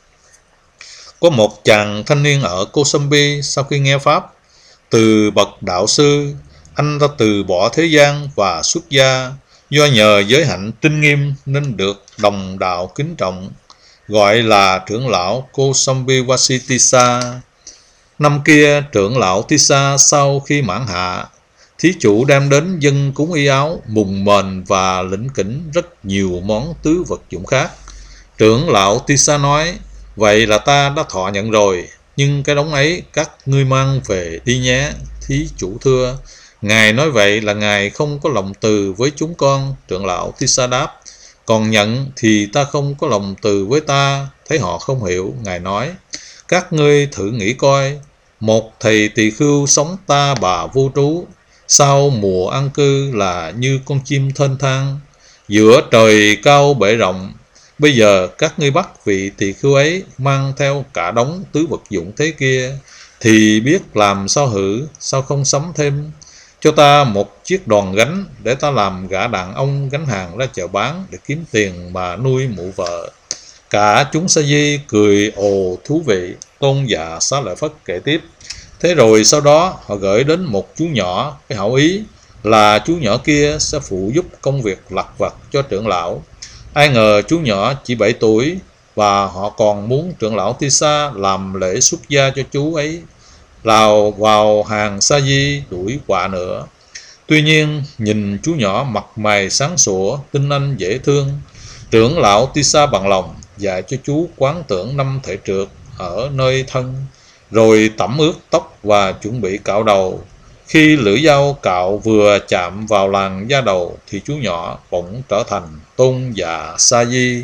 có một chàng thanh niên ở Kosambi, sau khi nghe pháp từ bậc đạo sư, anh ta từ bỏ thế gian và xuất gia. Do nhờ giới hạnh tinh nghiêm nên được đồng đạo kính trọng, gọi là trưởng lão Kosambiwasi Tissa. Năm kia trưởng lão Tissa sau khi mãn hạ, thí chủ đem đến dân cúng y áo, mùng mền và lĩnh kỉnh rất nhiều món tứ vật dụng khác. Trưởng lão Tissa nói: vậy là ta đã thọ nhận rồi, nhưng cái đống ấy các ngươi mang về đi nhé. Thí chủ thưa: ngài nói vậy là ngài không có lòng từ với chúng con. Trưởng lão Tissa đáp: còn nhận thì ta không có lòng từ với ta. Thấy họ không hiểu, ngài nói: các ngươi thử nghĩ coi, một thầy tỳ khưu sống ta bà vô trú, sau mùa an cư là như con chim thênh thang giữa trời cao bể rộng. Bây giờ các ngươi bắt vị tỳ khưu ấy mang theo cả đống tứ vật dụng thế kia, thì biết làm sao hử? Sao không sắm thêm cho ta một chiếc đòn gánh, để ta làm gã đàn ông gánh hàng ra chợ bán để kiếm tiền mà nuôi mụ vợ. Cả chúng sa di cười ồ thú vị. Tôn giả Xá Lợi Phất kể tiếp: thế rồi sau đó họ gửi đến một chú nhỏ, cái hảo ý là chú nhỏ kia sẽ phụ giúp công việc lặt vặt cho trưởng lão. Ai ngờ chú nhỏ chỉ 7 tuổi và họ còn muốn trưởng lão Tissa làm lễ xuất gia cho chú ấy, lào vào hàng sa di đuổi quạ nữa. Tuy nhiên nhìn chú nhỏ mặt mày sáng sủa, tinh anh dễ thương, trưởng lão Tissa bằng lòng dạy cho chú quán tưởng 5 thể trượt ở nơi thân, rồi tẩm ướt tóc và chuẩn bị cạo đầu. Khi lưỡi dao cạo vừa chạm vào làn da đầu thì chú nhỏ bỗng trở thành tôn giả sa di.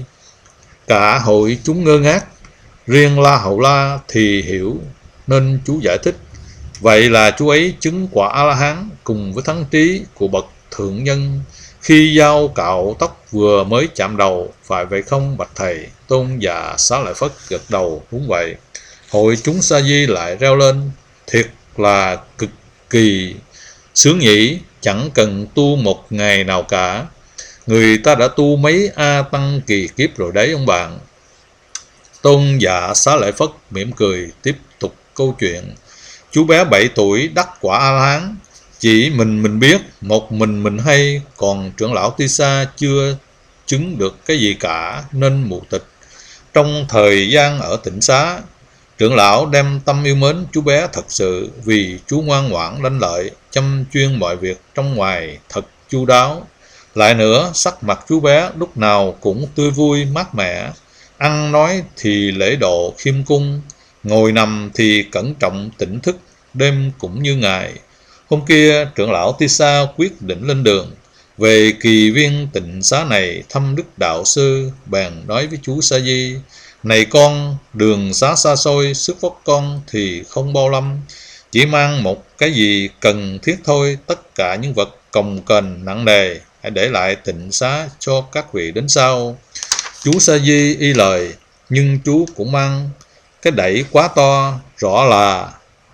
Cả hội chúng ngơ ngác, riêng La Hầu La thì hiểu nên chú giải thích: vậy là chú ấy chứng quả A-la-hán cùng với thắng trí của bậc thượng nhân khi dao cạo tóc vừa mới chạm đầu. Phải vậy không bạch thầy? Tôn giả Xá Lợi Phất gật đầu: đúng vậy. Hội chúng sa di lại reo lên: thiệt là cực kỳ sướng nhỉ, chẳng cần tu một ngày nào cả, người ta đã tu mấy A tăng kỳ kiếp rồi đấy ông bạn. Tôn giả Xá Lợi Phất mỉm cười tiếp tục câu chuyện. Chú bé 7 tuổi đắc quả A-la-hán, chỉ mình biết, một mình hay, còn trưởng lão Tisa chưa chứng được cái gì cả nên mù tịch. Trong thời gian ở Tịnh Xá, trưởng lão đem tâm yêu mến chú bé thật sự, vì chú ngoan ngoãn lanh lợi, chăm chuyên mọi việc trong ngoài thật chu đáo. Lại nữa, sắc mặt chú bé lúc nào cũng tươi vui mát mẻ, ăn nói thì lễ độ khiêm cung, ngồi nằm thì cẩn trọng tỉnh thức, đêm cũng như ngày. Hôm kia, trưởng lão Tisa quyết định lên đường về kỳ viên Tịnh Xá này thăm Đức Đạo Sư, bèn nói với chú Sa Di: này con, đường xá xa xôi, sức vóc con thì không bao lâm, chỉ mang một cái gì cần thiết thôi, tất cả những vật cồng kềnh nặng nề hãy để lại Tịnh Xá cho các vị đến sau. Chú Sa Di y lời, nhưng chú cũng mang cái đẩy quá to, rõ là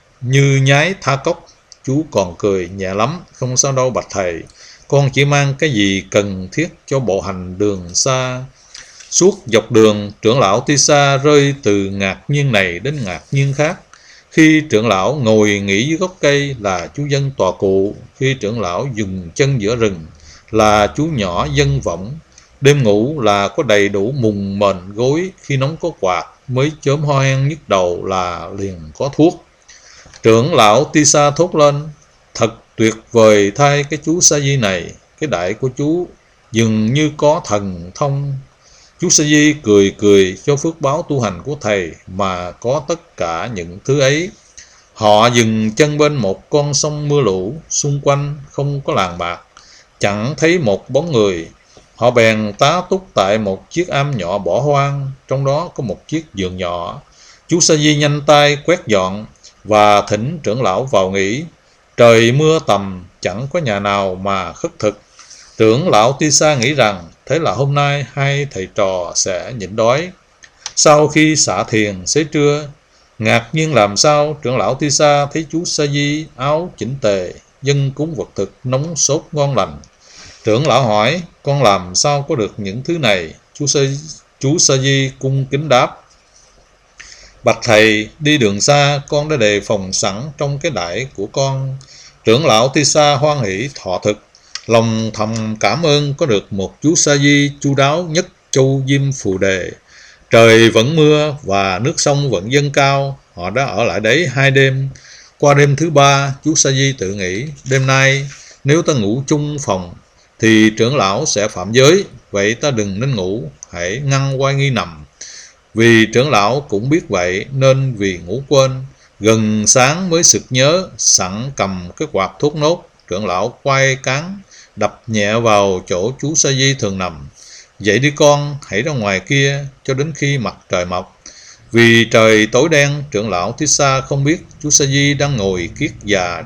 như nhái tha cốc. Chú còn cười nhẹ lắm: không sao đâu bạch thầy, con chỉ mang cái gì cần thiết cho bộ hành đường xa. Suốt dọc đường, trưởng lão Tisa rơi từ ngạc nhiên này đến ngạc nhiên khác. Khi trưởng lão ngồi nghỉ dưới gốc cây là chú dân tòa cụ, khi trưởng lão dừng chân giữa rừng là chú nhỏ dân võng, đêm ngủ là có đầy đủ mùng mền gối, khi nóng có quạt, mới chớm ho hen nhức đầu là liền có thuốc. Trưởng lão Tisa thốt lên: thật tuyệt vời thay cái chú Sa Di này, cái đại của chú dường như có thần thông. Chú Sa Di cười cho phước báo tu hành của thầy mà có tất cả những thứ ấy. Họ dừng chân bên một con sông mưa lũ, xung quanh không có làng bạc, chẳng thấy một bóng người. Họ bèn tá túc tại một chiếc am nhỏ bỏ hoang, trong đó có một chiếc giường nhỏ. Chú Sa Di nhanh tay quét dọn và thỉnh trưởng lão vào nghỉ. Trời mưa tầm, chẳng có nhà nào mà khất thực. Trưởng lão Tisa nghĩ rằng thế là hôm nay hai thầy trò sẽ nhịn đói. Sau khi xả thiền xế trưa, ngạc nhiên làm sao trưởng lão Tisa thấy chú Sa Di áo chỉnh tề, dân cúng vật thực nóng sốt ngon lành. Trưởng lão hỏi: con làm sao có được những thứ này? Chú Sa Di cung kính đáp: bạch thầy, đi đường xa con đã đề phòng sẵn trong cái đải của con. Trưởng lão Tisa hoan hỷ thọ thực, lòng thầm cảm ơn có được một chú Sa Di chu đáo nhất châu Diêm Phù Đề. Trời vẫn mưa và nước sông vẫn dâng cao. Họ đã ở lại đấy 2 đêm. Qua đêm thứ 3, chú Sa Di tự nghĩ: đêm nay nếu ta ngủ chung phòng thì trưởng lão sẽ phạm giới, vậy ta đừng nên ngủ, hãy ngăn oai nghi nằm. Vì trưởng lão cũng biết vậy nên vì ngủ quên, gần sáng mới sực nhớ, sẵn cầm cái quạt thốt nốt. Trưởng lão quay cán đập nhẹ vào chỗ chú Sa Di thường nằm: dậy đi con, hãy ra ngoài kia cho đến khi mặt trời mọc. Vì trời tối đen, trưởng lão Tisa không biết chú Sa Di đang ngồi kiết già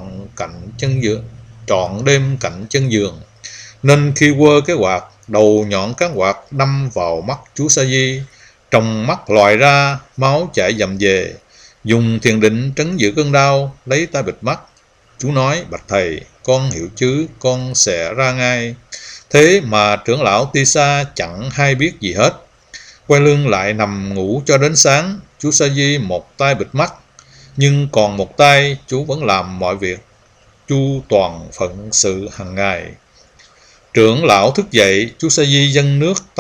trọn đêm cạnh chân giường, nên khi quơ cái quạt, đầu nhọn cán quạt đâm vào mắt chú Sa Di, trong mắt lòi ra, máu chảy dầm về. Dùng thiền định trấn giữ cơn đau, lấy tay bịt mắt. Chú nói: bạch thầy, con hiểu chứ, con sẽ ra ngay. Thế mà trưởng lão Tisa chẳng hay biết gì hết. Quay lưng lại nằm ngủ cho đến sáng. Chú Sa Di một tay bịt mắt, nhưng còn một tay chú vẫn làm mọi việc chu toàn phận sự hàng ngày. Trưởng lão thức dậy, chú Sa Di dâng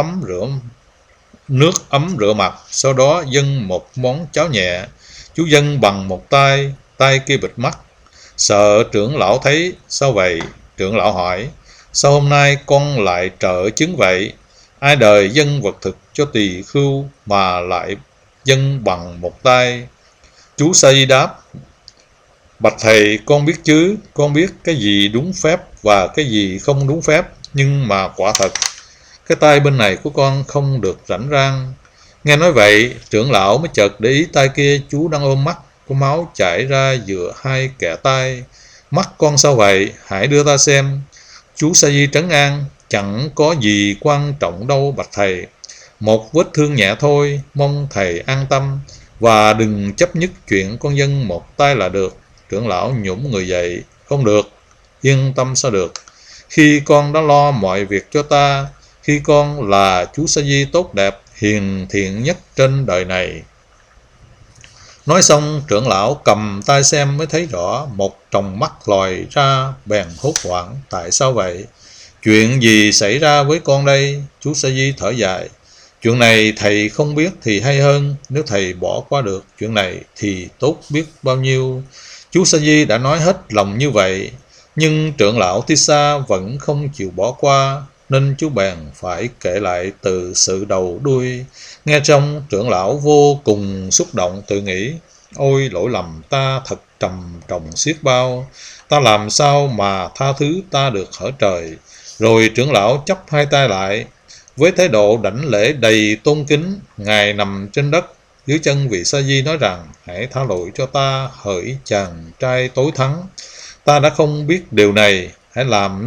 nước ấm rửa mặt, sau đó dâng một món cháo nhẹ. Chú dâng bằng một tay, tay kia bịt mắt, sợ trưởng lão thấy. Sao vậy? Trưởng lão hỏi: sao hôm nay con lại trợ chứng vậy? Ai đời dâng vật thực cho tỳ khưu mà lại dâng bằng một tay? Chú Sa Di đáp: bạch thầy, con biết chứ, con biết cái gì đúng phép và cái gì không đúng phép, nhưng mà quả thật cái tay bên này của con không được rảnh rang. Nghe nói vậy, trưởng lão mới chợt để ý tay kia chú đang ôm mắt, có máu chảy ra giữa hai kẽ tay. Mắt con sao vậy? Hãy đưa ta xem. Chú Sa Di trấn an: chẳng có gì quan trọng đâu bạch thầy, một vết thương nhẹ thôi, mong thầy an tâm và đừng chấp nhất chuyện con dâng một tay là được. Trưởng lão nhổm người dậy: không được, yên tâm sao được. Khi con đã lo mọi việc cho ta, khi con là chú Sa Di tốt đẹp, hiền thiện nhất trên đời này. Nói xong, trưởng lão cầm tay xem mới thấy rõ, một tròng mắt lòi ra, bèn hốt hoảng. Tại sao vậy? Chuyện gì xảy ra với con đây? Chú Sa Di thở dài. Chuyện này thầy không biết thì hay hơn, nếu thầy bỏ qua được chuyện này thì tốt biết bao nhiêu. Chú Sa Di đã nói hết lòng như vậy, nhưng trưởng lão Tissa vẫn không chịu bỏ qua, nên chú bèn phải kể lại từ sự đầu đuôi. Nghe trong, trưởng lão vô cùng xúc động, tự nghĩ: ôi lỗi lầm ta thật trầm trọng xiết bao, ta làm sao mà tha thứ ta được hở trời. Rồi trưởng lão chắp hai tay lại, với thái độ đảnh lễ đầy tôn kính. Ngài nằm trên đất dưới chân vị Sa Di nói rằng: hãy tha lỗi cho ta, hỡi chàng trai tối thắng. Ta đã không biết điều này, hãy làm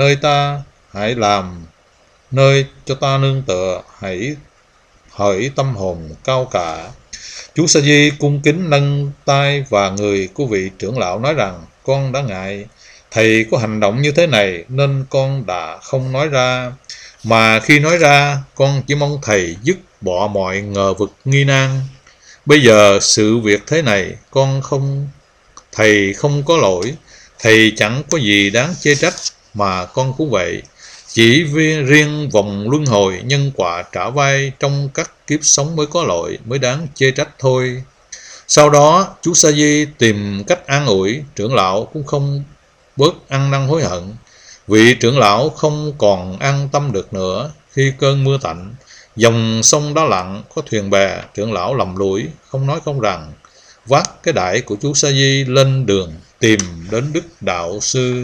nơi cho ta nương tựa, hỡi tâm hồn cao cả. Chú Sa Di cung kính nâng tay và người của vị trưởng lão nói rằng: con đã ngại thầy có hành động như thế này nên con đã không nói ra, mà khi nói ra con chỉ mong thầy dứt bỏ mọi ngờ vực nghi nan. Bây giờ sự việc thế này, thầy không có lỗi, thầy chẳng có gì đáng chê trách, mà con cũng vậy. Chỉ vì riêng vòng luân hồi nhân quả trả vai trong các kiếp sống mới có lỗi, mới đáng chê trách thôi. Sau đó chú Sa Di tìm cách an ủi, trưởng lão cũng không bớt ăn năn hối hận. Vị trưởng lão không còn an tâm được nữa. Khi cơn mưa tạnh, dòng sông đá lặng, có thuyền bè, trưởng lão lầm lũi, không nói không rằng, vác cái đải của chú Sa Di lên đường tìm đến Đức Đạo Sư.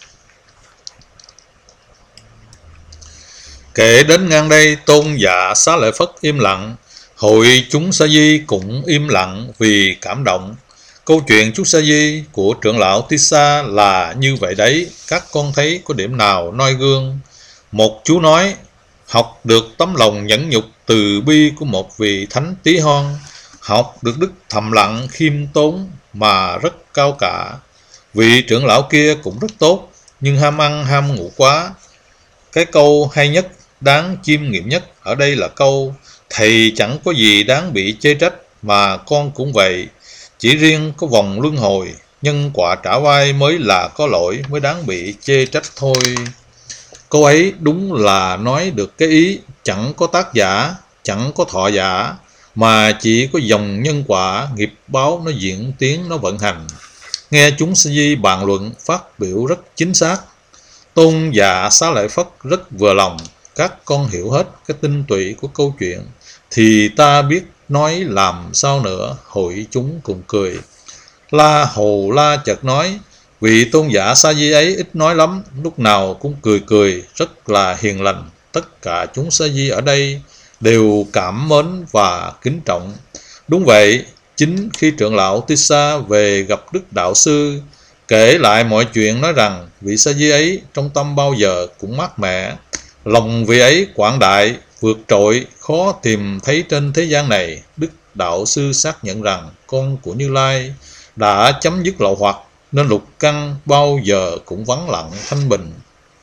Kể đến ngang đây, Tôn Dạ Xá Lợi Phất im lặng. Hội chúng Sa Di cũng im lặng vì cảm động. Câu chuyện chú Sa Di của trưởng lão Tissa là như vậy đấy. Các con thấy có điểm nào noi gương? Một chú nói: học được tấm lòng nhẫn nhục từ bi của một vị thánh tí hon, học được đức thầm lặng khiêm tốn mà rất cao cả. Vị trưởng lão kia cũng rất tốt, nhưng ham ăn ham ngủ quá. Cái câu hay nhất, đáng chiêm nghiệm nhất ở đây là câu: thầy chẳng có gì đáng bị chê trách, mà con cũng vậy. Chỉ riêng có vòng luân hồi, nhân quả trả vai mới là có lỗi, mới đáng bị chê trách thôi. Câu ấy đúng là nói được cái ý chẳng có tác giả, chẳng có thọ giả, mà chỉ có dòng nhân quả, nghiệp báo nó diễn tiến, nó vận hành. Nghe chúng Sa Di bàn luận, phát biểu rất chính xác. Tôn Dạ Xá Lợi Phất rất vừa lòng. Các con hiểu hết cái tinh túy của câu chuyện thì ta biết nói làm sao nữa. Hội chúng cùng cười. La Hầu La chợt nói: vị Tôn giả Sa Di ấy ít nói lắm, lúc nào cũng cười cười, rất là hiền lành. Tất cả chúng Sa Di ở đây đều cảm mến và kính trọng. Đúng vậy, chính khi trưởng lão Tissa về gặp Đức Đạo Sư, kể lại mọi chuyện, nói rằng vị Sa Di ấy trong tâm bao giờ cũng mát mẻ, lòng vị ấy quảng đại, vượt trội, khó tìm thấy trên thế gian này. Đức Đạo Sư xác nhận rằng con của Như Lai đã chấm dứt lậu hoặc, nên lục căn bao giờ cũng vắng lặng thanh bình.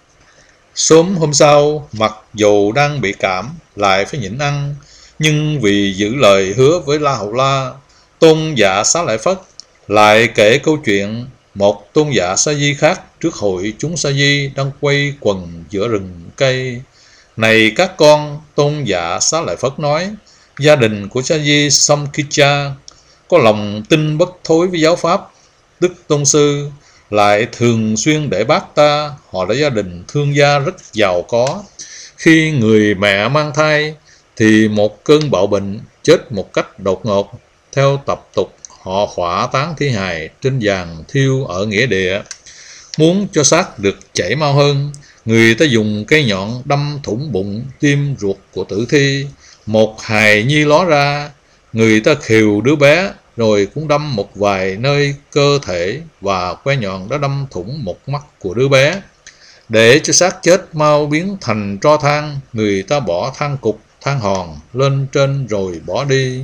Sớm hôm sau, mặc dù đang bị cảm, lại phải nhịn ăn, nhưng vì giữ lời hứa với La Hầu La, Tôn Dạ Xá Lợi Phất lại kể câu chuyện một tôn giả Sa Di khác trước hội chúng Sa Di đang quay quần giữa rừng cây. Này các con, Tôn giả Xá Lợi Phất nói: gia đình của Sa Di Samkicha có lòng tin bất thối với giáo pháp. Đức Tôn Sư lại thường xuyên để bác ta. Họ là gia đình thương gia rất giàu có. Khi người mẹ mang thai thì một cơn bạo bệnh, chết một cách đột ngột. Theo tập tục, họ hỏa táng thi hài trên giàn thiêu ở nghĩa địa. Muốn cho xác được chảy mau hơn, người ta dùng cây nhọn đâm thủng bụng tim ruột của tử thi. Một hài nhi ló ra, người ta khều đứa bé, rồi cũng đâm một vài nơi cơ thể, và que nhọn đã đâm thủng một mắt của đứa bé. Để cho xác chết mau biến thành tro than, người ta bỏ than cục, than hòn lên trên rồi bỏ đi.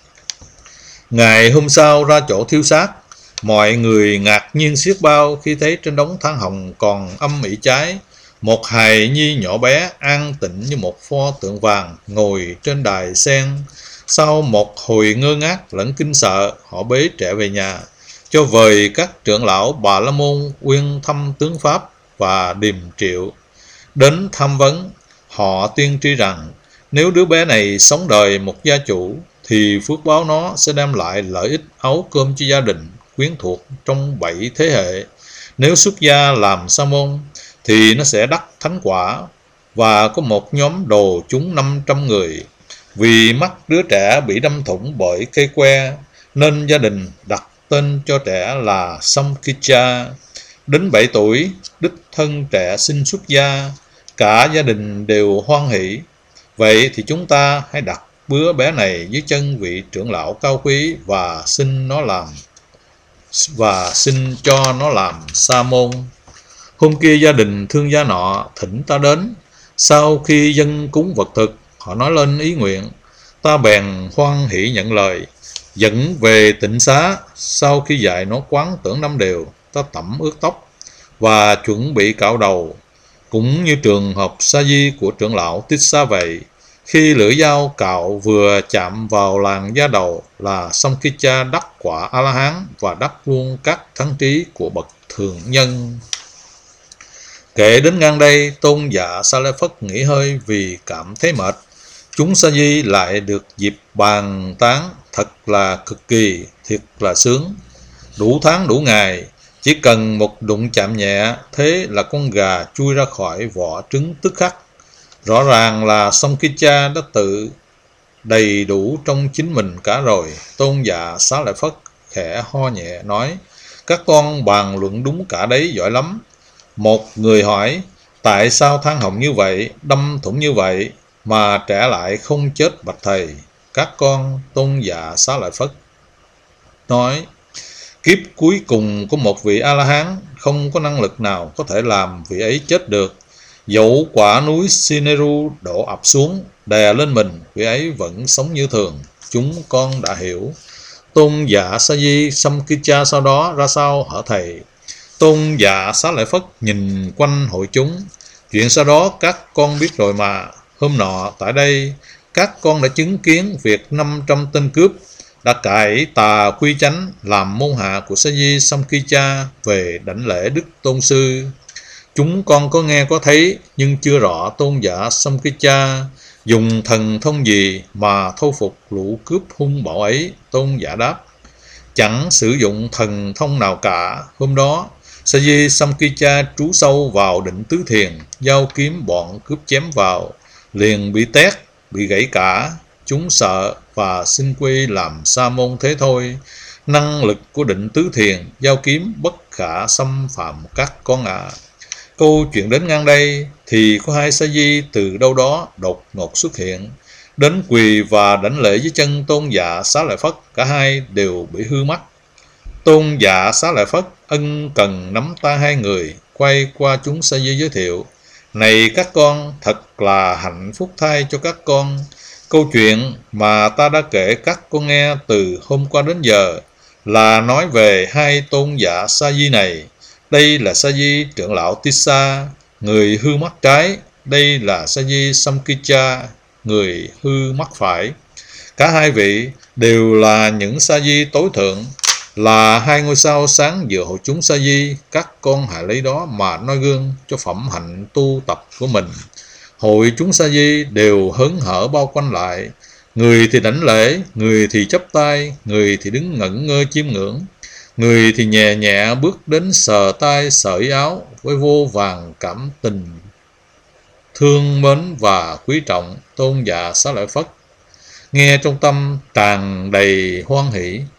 Ngày hôm sau ra chỗ thiêu xác, mọi người ngạc nhiên xiết bao khi thấy trên đống than hồng còn âm ỉ cháy. Một hài nhi nhỏ bé an tĩnh như một pho tượng vàng ngồi trên đài sen. Sau một hồi ngơ ngác lẫn kinh sợ, họ bế trẻ về nhà, cho vời các trưởng lão Bà La Môn uyên thăm tướng Pháp và Điềm Triệu đến tham vấn. Họ tiên tri rằng nếu đứa bé này sống đời một gia chủ thì phước báo nó sẽ đem lại lợi ích áo cơm cho gia đình quyến thuộc trong 7 thế hệ. Nếu xuất gia làm sa môn thì nó sẽ đắc thánh quả và có một nhóm đồ chúng 500 người. Vì mắt đứa trẻ bị đâm thủng bởi cây que nên gia đình đặt tên cho trẻ là Samkhya. Đến 7 tuổi, đích thân trẻ xin xuất gia, cả gia đình đều hoan hỷ. Vậy thì chúng ta hãy đặt đứa bé này dưới chân vị trưởng lão cao quý và xin cho nó làm sa môn. Hôm kia gia đình thương gia nọ thỉnh ta đến. Sau khi dâng cúng vật thực, họ nói lên ý nguyện. Ta bèn hoan hỷ nhận lời, dẫn về tịnh xá. Sau khi dạy nó quán tưởng 5 điều, ta tẩm ướt tóc và chuẩn bị cạo đầu, cũng như trường hợp sa di của trưởng lão Tích Xá vậy. Khi lưỡi dao cạo vừa chạm vào làn da đầu là Samkhya đắc quả A-la-hán và đắc luôn các thắng trí của bậc thường nhân. Kể đến ngang đây, Tôn giả Sa Lợi Phất nghỉ hơi vì cảm thấy mệt. Chúng sa di lại được dịp bàn tán, thật là cực kỳ, thiệt là sướng. Đủ tháng đủ ngày, chỉ cần một đụng chạm nhẹ, thế là con gà chui ra khỏi vỏ trứng tức khắc. Rõ ràng là Samkhya đã tự đầy đủ trong chính mình cả rồi. Tôn giả Xá Lợi Phất khẽ ho nhẹ nói, các con bàn luận đúng cả đấy, giỏi lắm. Một người hỏi, tại sao than hồng như vậy, đâm thủng như vậy mà trẻ lại không chết bạch thầy? Các con, Tôn giả Xá Lợi Phất nói, kiếp cuối cùng của một vị A-la-hán không có năng lực nào có thể làm vị ấy chết được. Dẫu quả núi Sineru đổ ập xuống đè lên mình, vị ấy vẫn sống như thường. Chúng con đã hiểu. Tôn giả Sa Di Samkhya sau đó ra sao hả thầy? Tôn giả Xá Lợi Phất nhìn quanh hội chúng. Chuyện sau đó các con biết rồi mà. Hôm nọ tại đây các con đã chứng kiến việc 500 tên cướp đã cải tà quy chánh làm môn hạ của Sa Di Samkhya về đảnh lễ Đức Tôn Sư. Chúng con có nghe có thấy, nhưng chưa rõ tôn giả Samkhya dùng thần thông gì mà thâu phục lũ cướp hung bạo ấy. Tôn giả đáp, chẳng sử dụng thần thông nào cả. Hôm đó Sa Di Samkhya trú sâu vào định tứ thiền, dao kiếm bọn cướp chém vào liền bị tét, bị gãy cả. Chúng sợ và xin quy làm sa môn thế thôi. Năng lực của định tứ thiền, dao kiếm bất khả xâm phạm các con ạ. Câu chuyện đến ngang đây thì có hai sa di từ đâu đó đột ngột xuất hiện, đến quỳ và đảnh lễ dưới chân tôn giả Xá Lợi Phất. Cả hai đều bị hư mắt. Tôn giả Xá Lợi Phất ân cần nắm tay hai người, quay qua chúng sa di giới thiệu, này các con, thật là hạnh phúc thay cho các con. Câu chuyện mà ta đã kể các con nghe từ hôm qua đến giờ là nói về hai tôn giả sa di này. Đây là sa di trưởng lão Tissa, người hư mắt trái. Đây là sa di Samkhya, người hư mắt phải. Cả hai vị đều là những sa di tối thượng, là hai ngôi sao sáng giữa hội chúng sa di. Các con hãy lấy đó mà noi gương cho phẩm hạnh tu tập của mình. Hội chúng sa di đều hớn hở bao quanh lại. Người thì đảnh lễ, người thì chắp tay, người thì đứng ngẩn ngơ chiêm ngưỡng, người thì nhẹ nhẹ bước đến sờ tay sợi áo với vô vàn cảm tình thương mến và quý trọng. Tôn giả Xá Lợi Phất nghe trong tâm tràn đầy hoan hỷ.